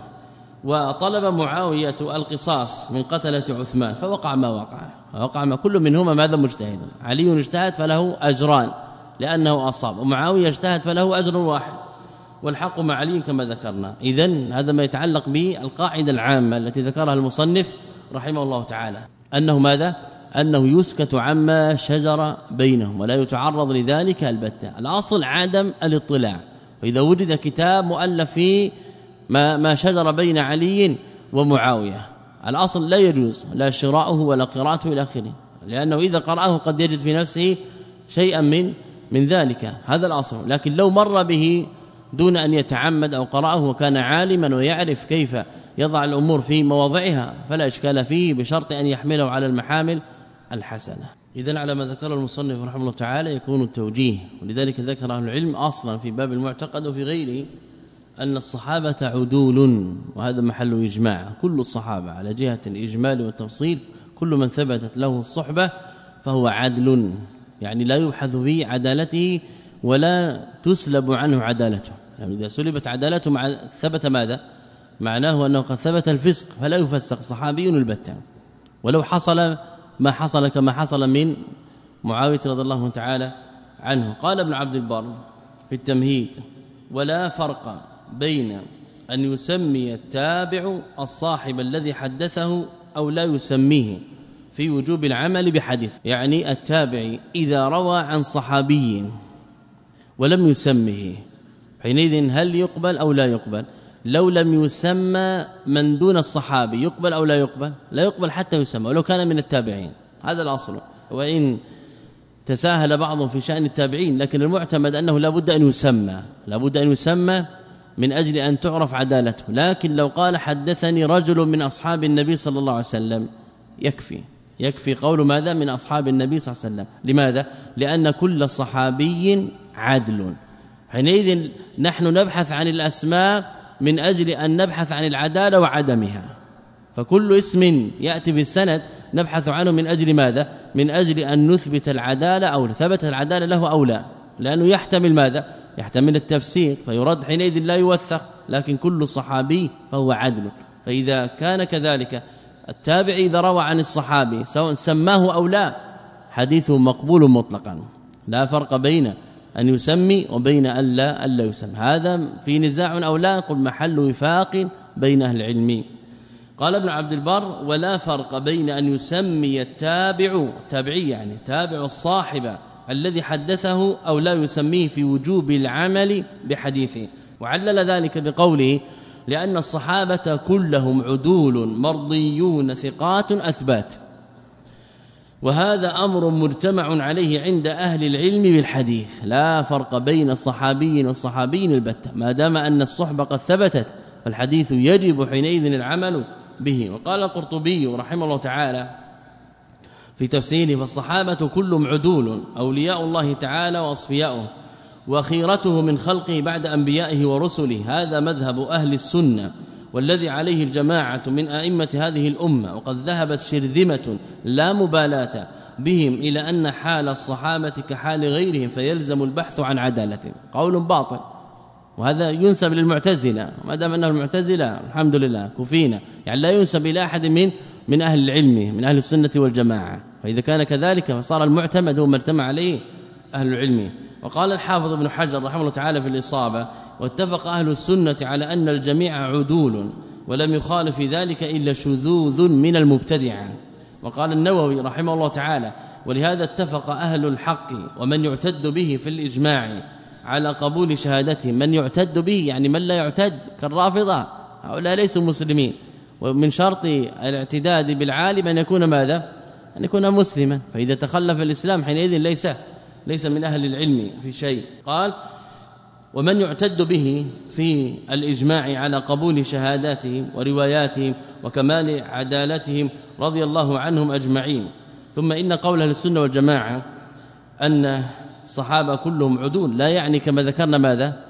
وطلب معاوية القصاص من قتلة عثمان، فوقع ما وقع، وقع ما كل منهما ماذا؟ مجتهد، علي اجتهد فله أجران لأنه أصاب، ومعاوية اجتهد فله أجر واحد، والحق مع علي كما ذكرنا. إذن هذا ما يتعلق بالقاعدة العامة التي ذكرها المصنف رحمه الله تعالى، أنه ماذا؟ أنه يسكت عما شجر بينهم ولا يتعرض لذلك البتة، الأصل عدم الاطلاع، وإذا وجد كتاب مؤلف في ما, ما شجر بين علي ومعاوية الأصل لا يجوز لا شراؤه ولا قراءته إلى آخره، لأنه إذا قرأه قد يجد في نفسه شيئا من من ذلك، هذا الأصل. لكن لو مر به دون أن يتعمد أو قرأه وكان عالما ويعرف كيف يضع الأمور في مواضعها فلا إشكال فيه، بشرط أن يحمله على المحامل الحسنة. إذن على ما ذكر المصنف رحمه الله تعالى يكون التوجيه، ولذلك ذكر أهل العلم أصلا في باب المعتقد وفي غيره أن الصحابة عدول، وهذا محل إجماع، كل الصحابة على جهة الإجمال والتفصيل كل من ثبتت له الصحبة فهو عدل، يعني لا يبحث في عدالته ولا تسلب عنه عدالته، يعني إذا سلبت عدالته مع ثبت ماذا؟ معناه أنه قد ثبت الفسق، فلا يفسق صحابي البتة، ولو حصل ما حصل كما حصل من معاوية رضي الله تعالى عنه. قال ابن عبد البر في التمهيد: ولا فرق بين أن يسمي التابع الصاحب الذي حدثه أو لا يسميه في وجوب العمل بحديث. يعني التابع إذا روى عن صحابي ولم يسمه حينئذ هل يقبل أو لا يقبل؟ لو لم يسمى من دون الصحابي يقبل أو لا يقبل؟ لا يقبل حتى يسمى ولو كان من التابعين، هذا الأصل. وإن تساهل بعضهم في شأن التابعين لكن المعتمد أنه لا بد أن يسمى، لا بد أن يسمى من أجل أن تعرف عدالته. لكن لو قال حدثني رجل من أصحاب النبي صلى الله عليه وسلم يكفي، يكفي قول ماذا؟ من أصحاب النبي صلى الله عليه وسلم. لماذا؟ لأن كل صحابي عدل. حينئذ نحن نبحث عن الأسماء من أجل أن نبحث عن العدالة وعدمها، فكل اسم يأتي بالسند نبحث عنه من أجل ماذا؟ من أجل أن نثبت العدالة أو ثبت العدالة له أو لا، لأنه يحتمل ماذا؟ يحتمل التفسير فيرد، حينئذ لا يوثق، لكن كل صحابي فهو عدل. فإذا كان كذلك التابع إذا روى عن الصحابي سواء سماه أو لا حديثه مقبول مطلقا، لا فرق بين أن يسمي وبين أن لا ألا يسمى. هذا في نزاع أو لا؟ قل محل وفاق بين أهل العلم. قال ابن عبد البر: ولا فرق بين أن يسمي التابع تابعي يعني تابع الصاحب الذي حدثه أو لا يسميه في وجوب العمل بحديثه. وعلل ذلك بقوله: لأن الصحابة كلهم عدول مرضيون ثقات أثبات، وهذا أمر مجتمع عليه عند أهل العلم بالحديث، لا فرق بين الصحابي والصحابي البتة، ما دام أن الصحبة قد ثبتت فالحديث يجب حينئذ العمل به. وقال القرطبي رحمه الله تعالى في تفسيره: فالصحابة كلهم عدول أولياء الله تعالى وأصفياؤه وخيرته من خلقه بعد أنبيائه ورسله، هذا مذهب أهل السنة والذي عليه الجماعة من أئمة هذه الأمة. وقد ذهبت شرذمة لا مبالاة بهم إلى أن حال الصحابة كحال غيرهم فيلزم البحث عن عدالتهم. قول باطل، وهذا ينسب للمعتزلة، ما دام أنه المعتزلة الحمد لله كفينا، يعني لا ينسب إلى أحد من من أهل العلم من أهل السنة والجماعة. فإذا كان كذلك فصار المعتمد هو ما اجتمع عليه أهل العلم. وقال الحافظ ابن حجر رحمه الله تعالى في الإصابة: واتفق أهل السنة على أن الجميع عدول ولم يخالف في ذلك إلا شذوذ من المبتدعة. وقال النووي رحمه الله تعالى: ولهذا اتفق أهل الحق ومن يعتد به في الإجماع على قبول شهادته. من يعتد به يعني من لا يعتد كالرافضة، هؤلاء ليسوا مسلمين. ومن شرط الاعتداد بالعالم أن يكون ماذا؟ أن يكون مسلما، فإذا تخلف الإسلام حينئذ ليس ليس من أهل العلم في شيء. قال: ومن يعتد به في الإجماع على قبول شهاداتهم ورواياتهم وكمال عدالتهم رضي الله عنهم أجمعين. ثم إن قول أهل السنة والجماعة أن الصحابة كلهم عدول لا يعني كما ذكرنا ماذا؟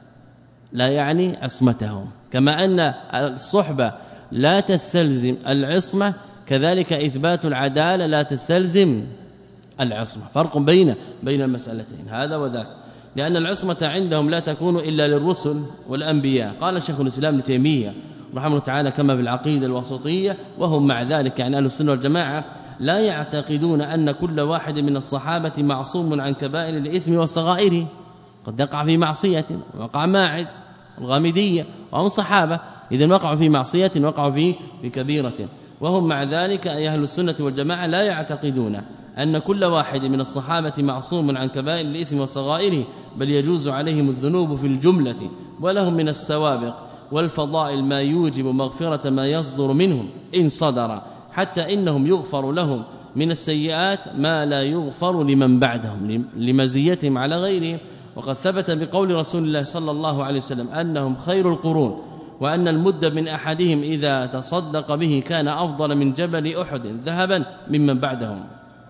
لا يعني عصمتهم، كما أن الصحبة لا تستلزم العصمة كذلك إثبات العدالة لا تستلزم العصمة. فرق بين بين المسألتين هذا وذاك، لأن العصمة عندهم لا تكون إلا للرسل والأنبياء. قال شيخ الإسلام ابن تيمية رحمه الله تعالى كما في العقيدة الوسطية: وهم مع ذلك يعني أهل السنة والجماعة لا يعتقدون أن كل واحد من الصحابة معصوم عن كبائر الإثم وصغائره، قد يقع في معصية، وقع ماعز الغامدية وهم صحابة، إذن وقعوا في معصية وقعوا في بكبيرة. وهم مع ذلك أي أهل السنة والجماعة لا يعتقدون أن كل واحد من الصحابة معصوم عن كبائر الإثم وصغائره، بل يجوز عليهم الذنوب في الجملة، ولهم من السوابق والفضائل ما يوجب مغفرة ما يصدر منهم إن صدر، حتى إنهم يغفر لهم من السيئات ما لا يغفر لمن بعدهم لمزيتهم على غيرهم. وقد ثبت بقول رسول الله صلى الله عليه وسلم أنهم خير القرون، وأن المد من أحدهم إذا تصدق به كان أفضل من جبل أحد ذهبا ممن بعدهم.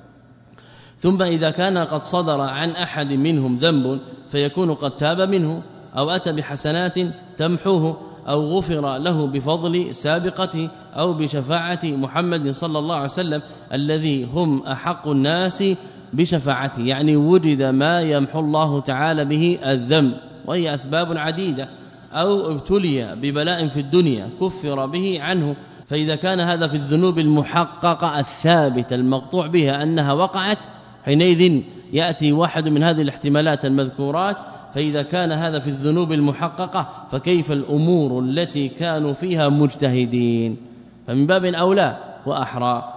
ثم إذا كان قد صدر عن أحد منهم ذنب فيكون قد تاب منه أو أتى بحسنات تمحوه أو غفر له بفضل سابقته أو بشفاعة محمد صلى الله عليه وسلم الذي هم أحق الناس بشفاعته، يعني وجد ما يمحو الله تعالى به الذنب، وهي أسباب عديدة، أو ابتلي ببلاء في الدنيا كفر به عنه. فإذا كان هذا في الذنوب المحققة الثابتة المقطوع بها أنها وقعت حينئذ يأتي واحد من هذه الاحتمالات المذكورات. فإذا كان هذا في الذنوب المحققة فكيف الأمور التي كانوا فيها مجتهدين؟ فمن باب أولى وأحرى.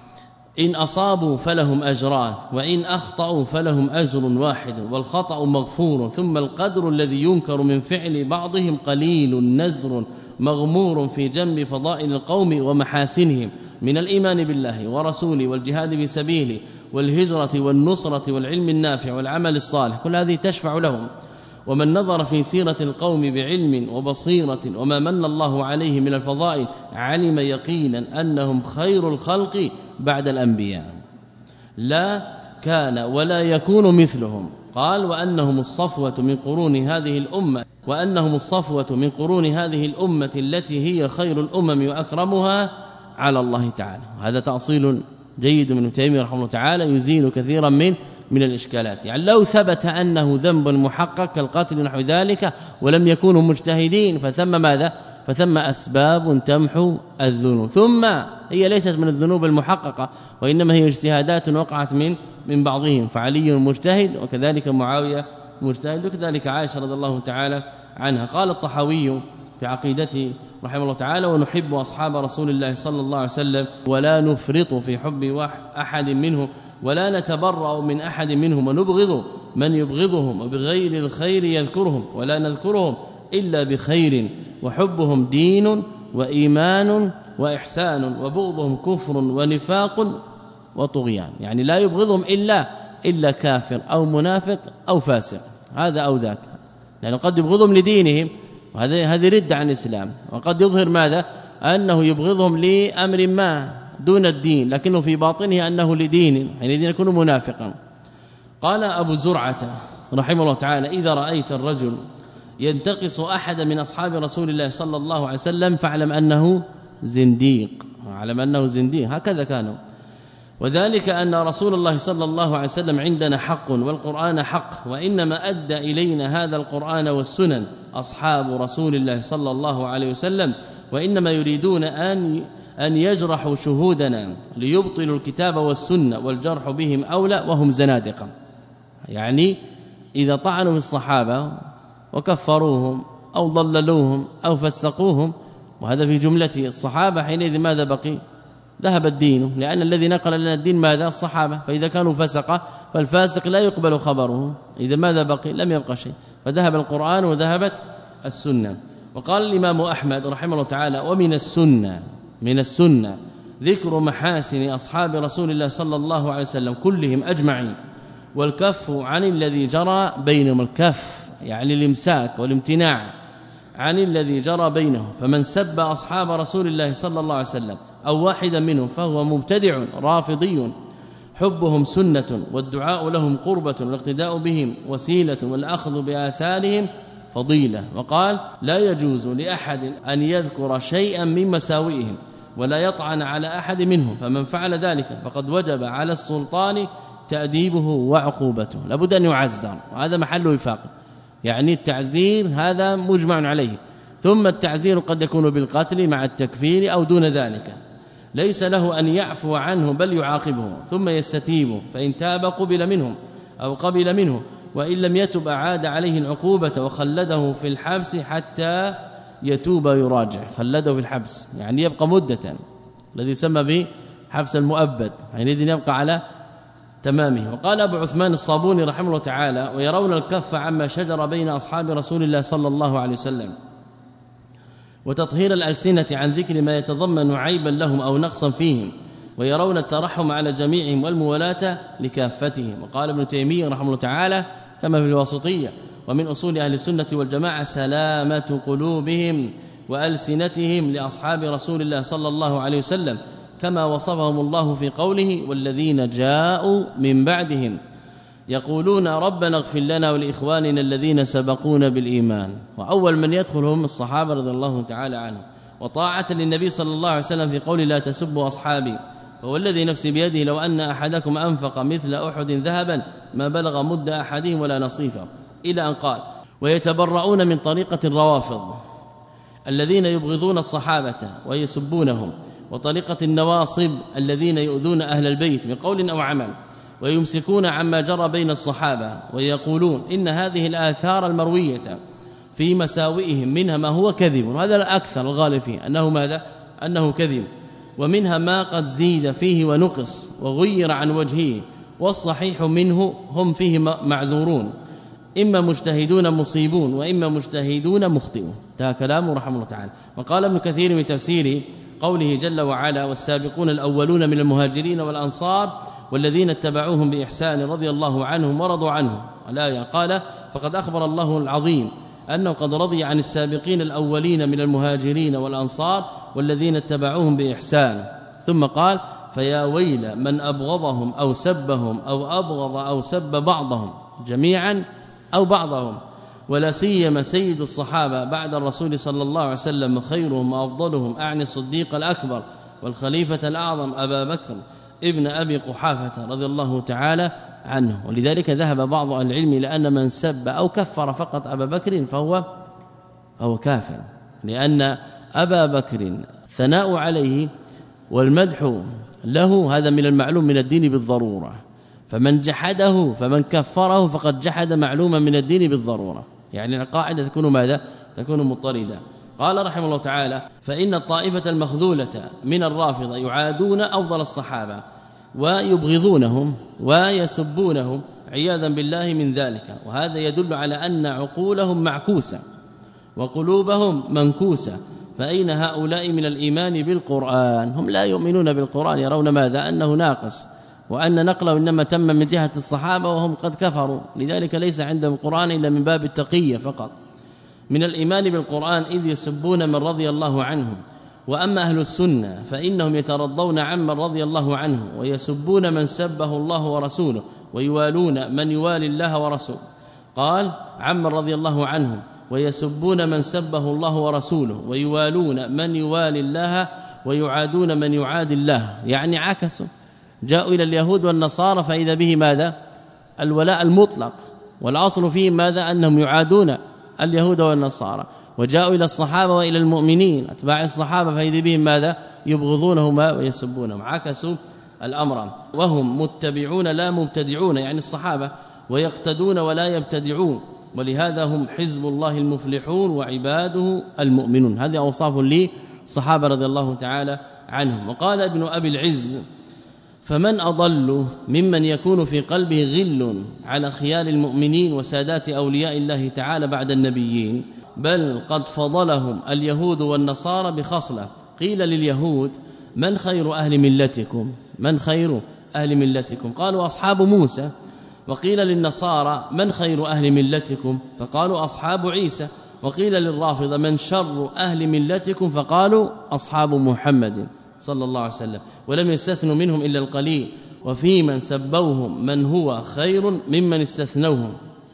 إن أصابوا فلهم أجران وإن أخطأوا فلهم أجر واحد والخطأ مغفور، ثم القدر الذي ينكر من فعل بعضهم قليل نزر مغمور في جنب فضائل القوم ومحاسنهم من الإيمان بالله ورسوله والجهاد بسبيله والهجرة والنصرة والعلم النافع والعمل الصالح، كل هذه تشفع لهم. ومن نظر في سيرة القوم بعلم وبصيرة وما من الله عليه من الفضائل علم يقينا أنهم خير الخلق بعد الأنبياء، لا كان ولا يكون مثلهم. قال وأنهم الصفوة من قرون هذه الأمة وأنهم الصفوة من قرون هذه الأمة التي هي خير الأمم وأكرمها على الله تعالى. هذا تأصيل جيد من ابن تيمية رحمه الله تعالى يزيل كثيرا من من الإشكالات. يعني لو ثبت أنه ذنب محقق كالقتل نحو ذلك ولم يكونوا مجتهدين فثم ماذا؟ فثم أسباب تمحو الذنوب، ثم هي ليست من الذنوب المحققة وإنما هي اجتهادات وقعت من من بعضهم، فعلي مجتهد وكذلك معاوية مجتهد وكذلك عائشة رضي الله تعالى عنها. قال الطحاوي في عقيدته رحمه الله تعالى ونحب أصحاب رسول الله صلى الله عليه وسلم ولا نفرط في حب أحد منه ولا نتبرأ من أحد منهم ونبغض من يبغضهم وبغير الخير يذكرهم ولا نذكرهم إلا بخير، وحبهم دين وإيمان وإحسان وبغضهم كفر ونفاق وطغيان. يعني لا يبغضهم إلا إلا كافر أو منافق أو فاسق، هذا أو ذاك، لأنه قد يبغضهم لدينهم وهذا هذه رد عن الإسلام، وقد يظهر ماذا؟ أنه يبغضهم لأمر ما دون الدين لكنه في باطنه أنه لدين، حينئذ يكون منافقا. قال أبو زرعة رحمه الله تعالى إذا رأيت الرجل ينتقص أحد من أصحاب رسول الله صلى الله عليه وسلم فاعلم أنه زنديق، علم أنه زنديق. هكذا كانوا، وذلك أن رسول الله صلى الله عليه وسلم عندنا حق والقرآن حق، وإنما أدى إلينا هذا القرآن والسنن أصحاب رسول الله صلى الله عليه وسلم، وإنما يريدون أن أن يجرحوا شهودنا ليبطلوا الكتاب والسنة والجرح بهم أولى وهم زنادقة. يعني إذا طعنوا في الصحابة وكفروهم أو ضللوهم أو فسقوهم، وهذا في جملة الصحابة، حينئذ ماذا بقي؟ ذهب الدين، لأن الذي نقل لنا الدين ماذا؟ الصحابة، فإذا كانوا فسقة فالفاسق لا يقبل خبره، إذا ماذا بقي؟ لم يبقى شيء، فذهب القرآن وذهبت السنة. وقال الإمام أحمد رحمه الله تعالى ومن السنة من السنة ذكر محاسن أصحاب رسول الله صلى الله عليه وسلم كلهم أجمعين، والكف عن الذي جرى بينهم، الكف يعني الامساك والامتناع عن الذي جرى بينهم، فمن سب أصحاب رسول الله صلى الله عليه وسلم أو واحدا منهم فهو مبتدع رافضي. حبهم سنة والدعاء لهم قربة والاقتداء بهم وسيلة والأخذ بآثارهم فضيلة. وقال لا يجوز لأحد أن يذكر شيئا من مساوئهم ولا يطعن على أحد منهم، فمن فعل ذلك فقد وجب على السلطان تأديبه وعقوبته، لابد أن يعزر، وهذا محل وفاق. يعني التعزير هذا مجمع عليه، ثم التعزير قد يكون بالقتل مع التكفير أو دون ذلك، ليس له أن يعفو عنه بل يعاقبه ثم يستتيب، فإن تاب قبل منهم أو قبل منه، وإن لم يتب أعاد عليه العقوبة وخلده في الحبس حتى يتوب يراجع. خلده في الحبس يعني يبقى مدة، الذي يسمى به حبس المؤبد، يعني يبقى على تمامه. وقال أبو عثمان الصابوني رحمه الله تعالى ويرون الكف عما شجر بين أصحاب رسول الله صلى الله عليه وسلم وتطهير الألسنة عن ذكر ما يتضمن عيبا لهم أو نقصا فيهم، ويرون الترحم على جميعهم والموالاة لكافتهم. وقال ابن تيمية رحمه الله تعالى كما في الواسطية ومن أصول أهل السنة والجماعة سلامة قلوبهم وألسنتهم لأصحاب رسول الله صلى الله عليه وسلم، كما وصفهم الله في قوله والذين جاءوا من بعدهم يقولون ربنا اغفر لنا ولإخواننا الذين سبقونا بالإيمان. وأول من يدخل هم الصحابة رضي الله تعالى عنهم، وطاعة للنبي صلى الله عليه وسلم في قول لا تسبوا أصحابي، فوالذي نفسي بيده لو أن أحدكم أنفق مثل أحد ذهبا ما بلغ مد أحدهم ولا نصيفه، إلى أن قال ويتبرؤون من طريقة الروافض الذين يبغضون الصحابة ويسبونهم، وطريقة النواصب الذين يؤذون أهل البيت بقول أو عمل، ويمسكون عما جرى بين الصحابة ويقولون إن هذه الآثار المروية في مساوئهم منها ما هو كذب، وهذا الأكثر الغالب فيه أنه ماذا؟ أنه كذب، ومنها ما قد زيد فيه ونقص وغير عن وجهه، والصحيح منه هم فيه معذورون، إما مجتهدون مصيبون وإما مجتهدون مخطئون. ده كلامه رحمه الله تعالى. وقال ابن كثير من تفسيره قوله جل وعلا والسابقون الأولون من المهاجرين والأنصار والذين اتبعوهم بإحسان رضي الله عنهم ورضوا عنه، الآية قال فقد أخبر الله العظيم أنه قد رضي عن السابقين الأولين من المهاجرين والأنصار والذين اتبعوهم بإحسان، ثم قال فيا ويل من أبغضهم أو سبهم أو أبغض أو سب بعضهم جميعا أو بعضهم، ولا سيما سيد الصحابة بعد الرسول صلى الله عليه وسلم خيرهم وأفضلهم، أعني الصديق الأكبر والخليفة الأعظم أبا بكر ابن أبي قحافة رضي الله تعالى عنه. ولذلك ذهب بعض أهل العلم لأن من سب أو كفر فقط أبا بكر فهو هو كافر، لأن أبا بكر ثناء عليه والمدح له هذا من المعلوم من الدين بالضرورة، فمن جحده فمن كفره فقد جحد معلوما من الدين بالضرورة، يعني القاعدة تكون ماذا؟ تكون مضطردة. قال رحمه الله تعالى فإن الطائفة المخذولة من الرافضة يعادون أفضل الصحابة ويبغضونهم ويسبونهم عياذا بالله من ذلك، وهذا يدل على أن عقولهم معكوسة وقلوبهم منكوسة، فأين هؤلاء من الإيمان بالقرآن؟ هم لا يؤمنون بالقرآن، يرون ماذا؟ أنه ناقص، وأن نقله إنما تم من جهة الصحابة وهم قد كفروا، لذلك ليس عندهم القرآن إلا من باب التقية فقط. من الإيمان بالقرآن إذ يسبون من رضي الله عنهم، وأما أهل السنة فإنهم يترضون عمن رضي الله عنه ويسبون من سبه الله ورسوله ويوالون من يوالي الله ورسوله. قال عمن رضي الله عنهم ويسبون من سبه الله ورسوله ويوالون من يوالي الله ويعادون من يعادي الله، يعني عكسوا، جاءوا إلى اليهود والنصارى فإذا به ماذا؟ الولاء المطلق، والأصل فيه ماذا؟ أنهم يعادون اليهود والنصارى، وجاءوا إلى الصحابة وإلى المؤمنين أتباع الصحابة فإذا بهم ماذا؟ يبغضونهم ويسبونهم، عكسوا الأمر، وهم متبعون لا مبتدعون، يعني الصحابة، ويقتدون ولا يبتدعون، ولهذا هم حزب الله المفلحون وعباده المؤمنون. هذه أوصاف لي الصحابة رضي الله تعالى عنهم. وقال ابن أبي العز فمن أضل ممن يكون في قلبه غل على خيار المؤمنين وسادات أولياء الله تعالى بعد النبيين، بل قد فضلهم اليهود والنصارى بخصلة. قيل لليهود من خير أهل ملتكم؟ من خير أهل ملتكم؟ قالوا أصحاب موسى. وقيل للنصارى من خير أهل ملتكم؟ فقالوا أصحاب عيسى. وقيل للرافضة من شر أهل ملتكم؟ فقالوا أصحاب محمد صلى الله عليه وسلم، ولم يستثنوا منهم إلا القليل، وفي من سبوهم من هو خير ممن استثنوهم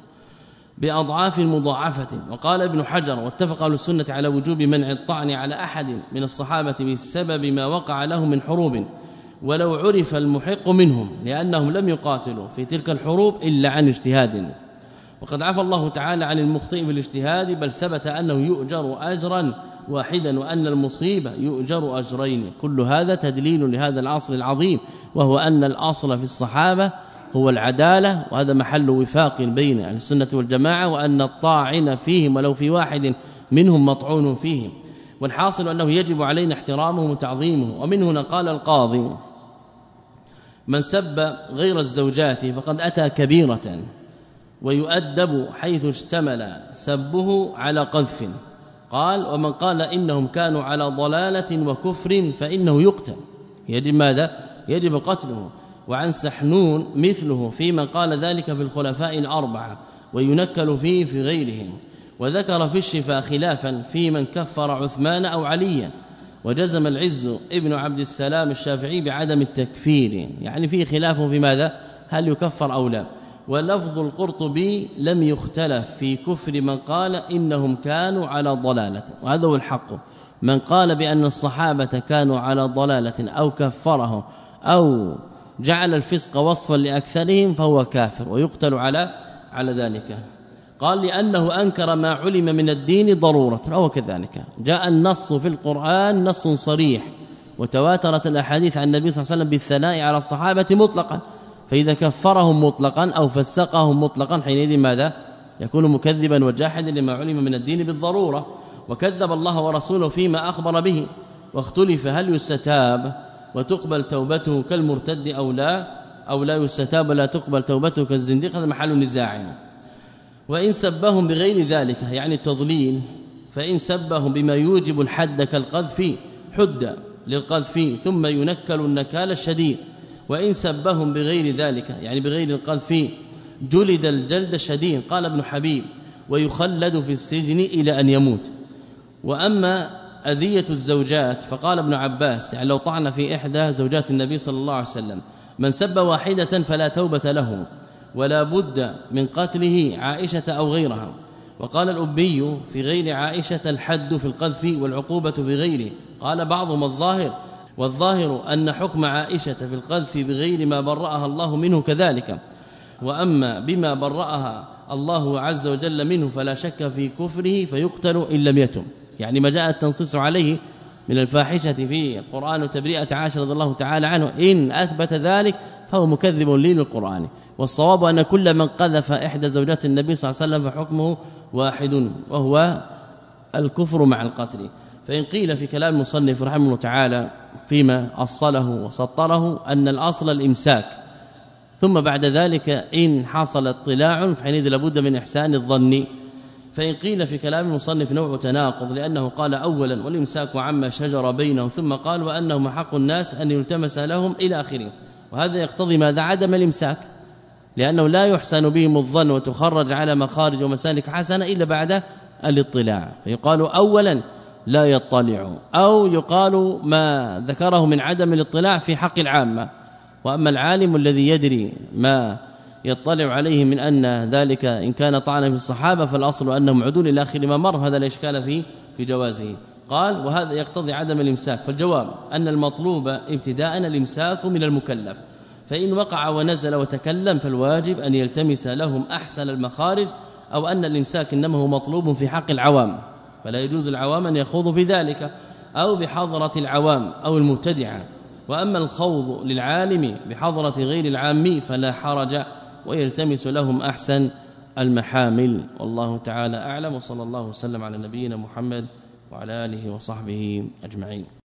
بأضعاف مضاعفة. وقال ابن حجر واتفق أهل السنة على وجوب منع الطعن على أحد من الصحابة بسبب ما وقع له من حروب ولو عرف المحق منهم، لأنهم لم يقاتلوا في تلك الحروب إلا عن اجتهاد، وقد عفى الله تعالى عن المخطئ بالاجتهاد، بل ثبت أنه يؤجر أجرا واحدا وأن المصيبة يؤجر أجرين. كل هذا تدليل لهذا الأصل العظيم، وهو أن الأصل في الصحابة هو العدالة، وهذا محل وفاق بين أهل السنة والجماعة، وأن الطاعن فيهم ولو في واحد منهم مطعون فيهم، والحاصل أنه يجب علينا احترامه وتعظيمه. ومن هنا قال القاضي من سب غير الزوجات فقد أتى كبيرة ويؤدب حيث اشتمل سبه على قذف. قال ومن قال إنهم كانوا على ضلالة وكفر فإنه يقتل، يجب ماذا؟ يجب قتله. وعن سحنون مثله في من قال ذلك في الخلفاء الأربعة وينكل فيه في غيرهم. وذكر في الشفاء خلافا في من كفر عثمان أو عليا، وجزم العز ابن عبد السلام الشافعي بعدم التكفير، يعني فيه خلاف في ماذا؟ هل يكفر أو لا. ولفظ القرطبي لم يختلف في كفر من قال إنهم كانوا على ضلالة، وهذا هو الحق. من قال بأن الصحابة كانوا على ضلالة أو كفرهم أو جعل الفسق وصفا لأكثرهم فهو كافر ويقتل على على ذلك. قال لأنه أنكر ما علم من الدين ضرورة، أو كذلك جاء النص في القرآن نص صريح، وتواترت الأحاديث عن النبي صلى الله عليه وسلم بالثناء على الصحابة مطلقا، فإذا كفرهم مطلقا أو فسقهم مطلقا حينئذ ماذا يكون مكذبا وجاحدا لما علم من الدين بالضرورة، وكذب الله ورسوله فيما أخبر به. واختلف هل يستتاب وتقبل توبته كالمرتد أو لا، أو لا يستتاب ولا تقبل توبته كالزنديق، هذا محل نزاع. وإن سبهم بغير ذلك يعني التضليل، فإن سبهم بما يوجب الحد كالقذف حد للقذف ثم ينكل النكال الشديد، وإن سبهم بغير ذلك يعني بغير القذف جلد الجلد الشديد. قال ابن حبيب ويخلد في السجن إلى أن يموت. وأما أذية الزوجات فقال ابن عباس يعني لو طعن في إحدى زوجات النبي صلى الله عليه وسلم من سب واحدة فلا توبة له ولا بد من قتله عائشة أو غيرها. وقال الأبي في غير عائشة الحد في القذف والعقوبة في غيره. قال بعضهم الظاهر، والظاهر أن حكم عائشة في القذف بغير ما برأها الله منه كذلك، وأما بما برأها الله عز وجل منه فلا شك في كفره فيقتل إن لم يتم، يعني ما جاء التنصيص عليه من الفاحشة في القرآن وتبرئة عائشة رضي الله تعالى عنه إن أثبت ذلك فهو مكذب للقرآن. والصواب أن كل من قذف إحدى زوجات النبي صلى الله عليه وسلم فحكمه واحد وهو الكفر مع القتل. فإن قيل في كلام المصنف رحمه الله تعالى فيما أصله وسطره أن الأصل الإمساك، ثم بعد ذلك إن حصل اطلاع فحينئذ لابد من إحسان الظن. فإن قيل في كلام المصنف نوع تناقض، لأنه قال أولا والإمساك عما شجر بينهم، ثم قال وأنهم حق الناس أن يلتمس لهم إلى آخره، وهذا يقتضي ماذا؟ عدم الإمساك، لأنه لا يحسن بهم الظن وتخرج على مخارج ومسالك حسنة إلا بعد الاطلاع. فيقال أولا لا يطلع، أو يقال ما ذكره من عدم الاطلاع في حق العامة، وأما العالم الذي يدري ما يطلع عليه من أن ذلك إن كان طعنا في الصحابة فالأصل أنهم عدول إلى آخر ما مر، هذا لا إشكال فيه في جوازه. قال وهذا يقتضي عدم الإمساك. فالجواب أن المطلوب ابتداء الإمساك من المكلف، فإن وقع ونزل وتكلم فالواجب أن يلتمس لهم أحسن المخارج، أو أن الإمساك إنما هو مطلوب في حق العوام فلا يجوز العوام أن يخوضوا في ذلك، أو بحضرة العوام أو المبتدعة. وأما الخوض للعالم بحضرة غير العام فلا حرج، ويلتمس لهم أحسن المحامل. والله تعالى أعلم، وصلى الله وسلم على نبينا محمد وعلى آله وصحبه أجمعين.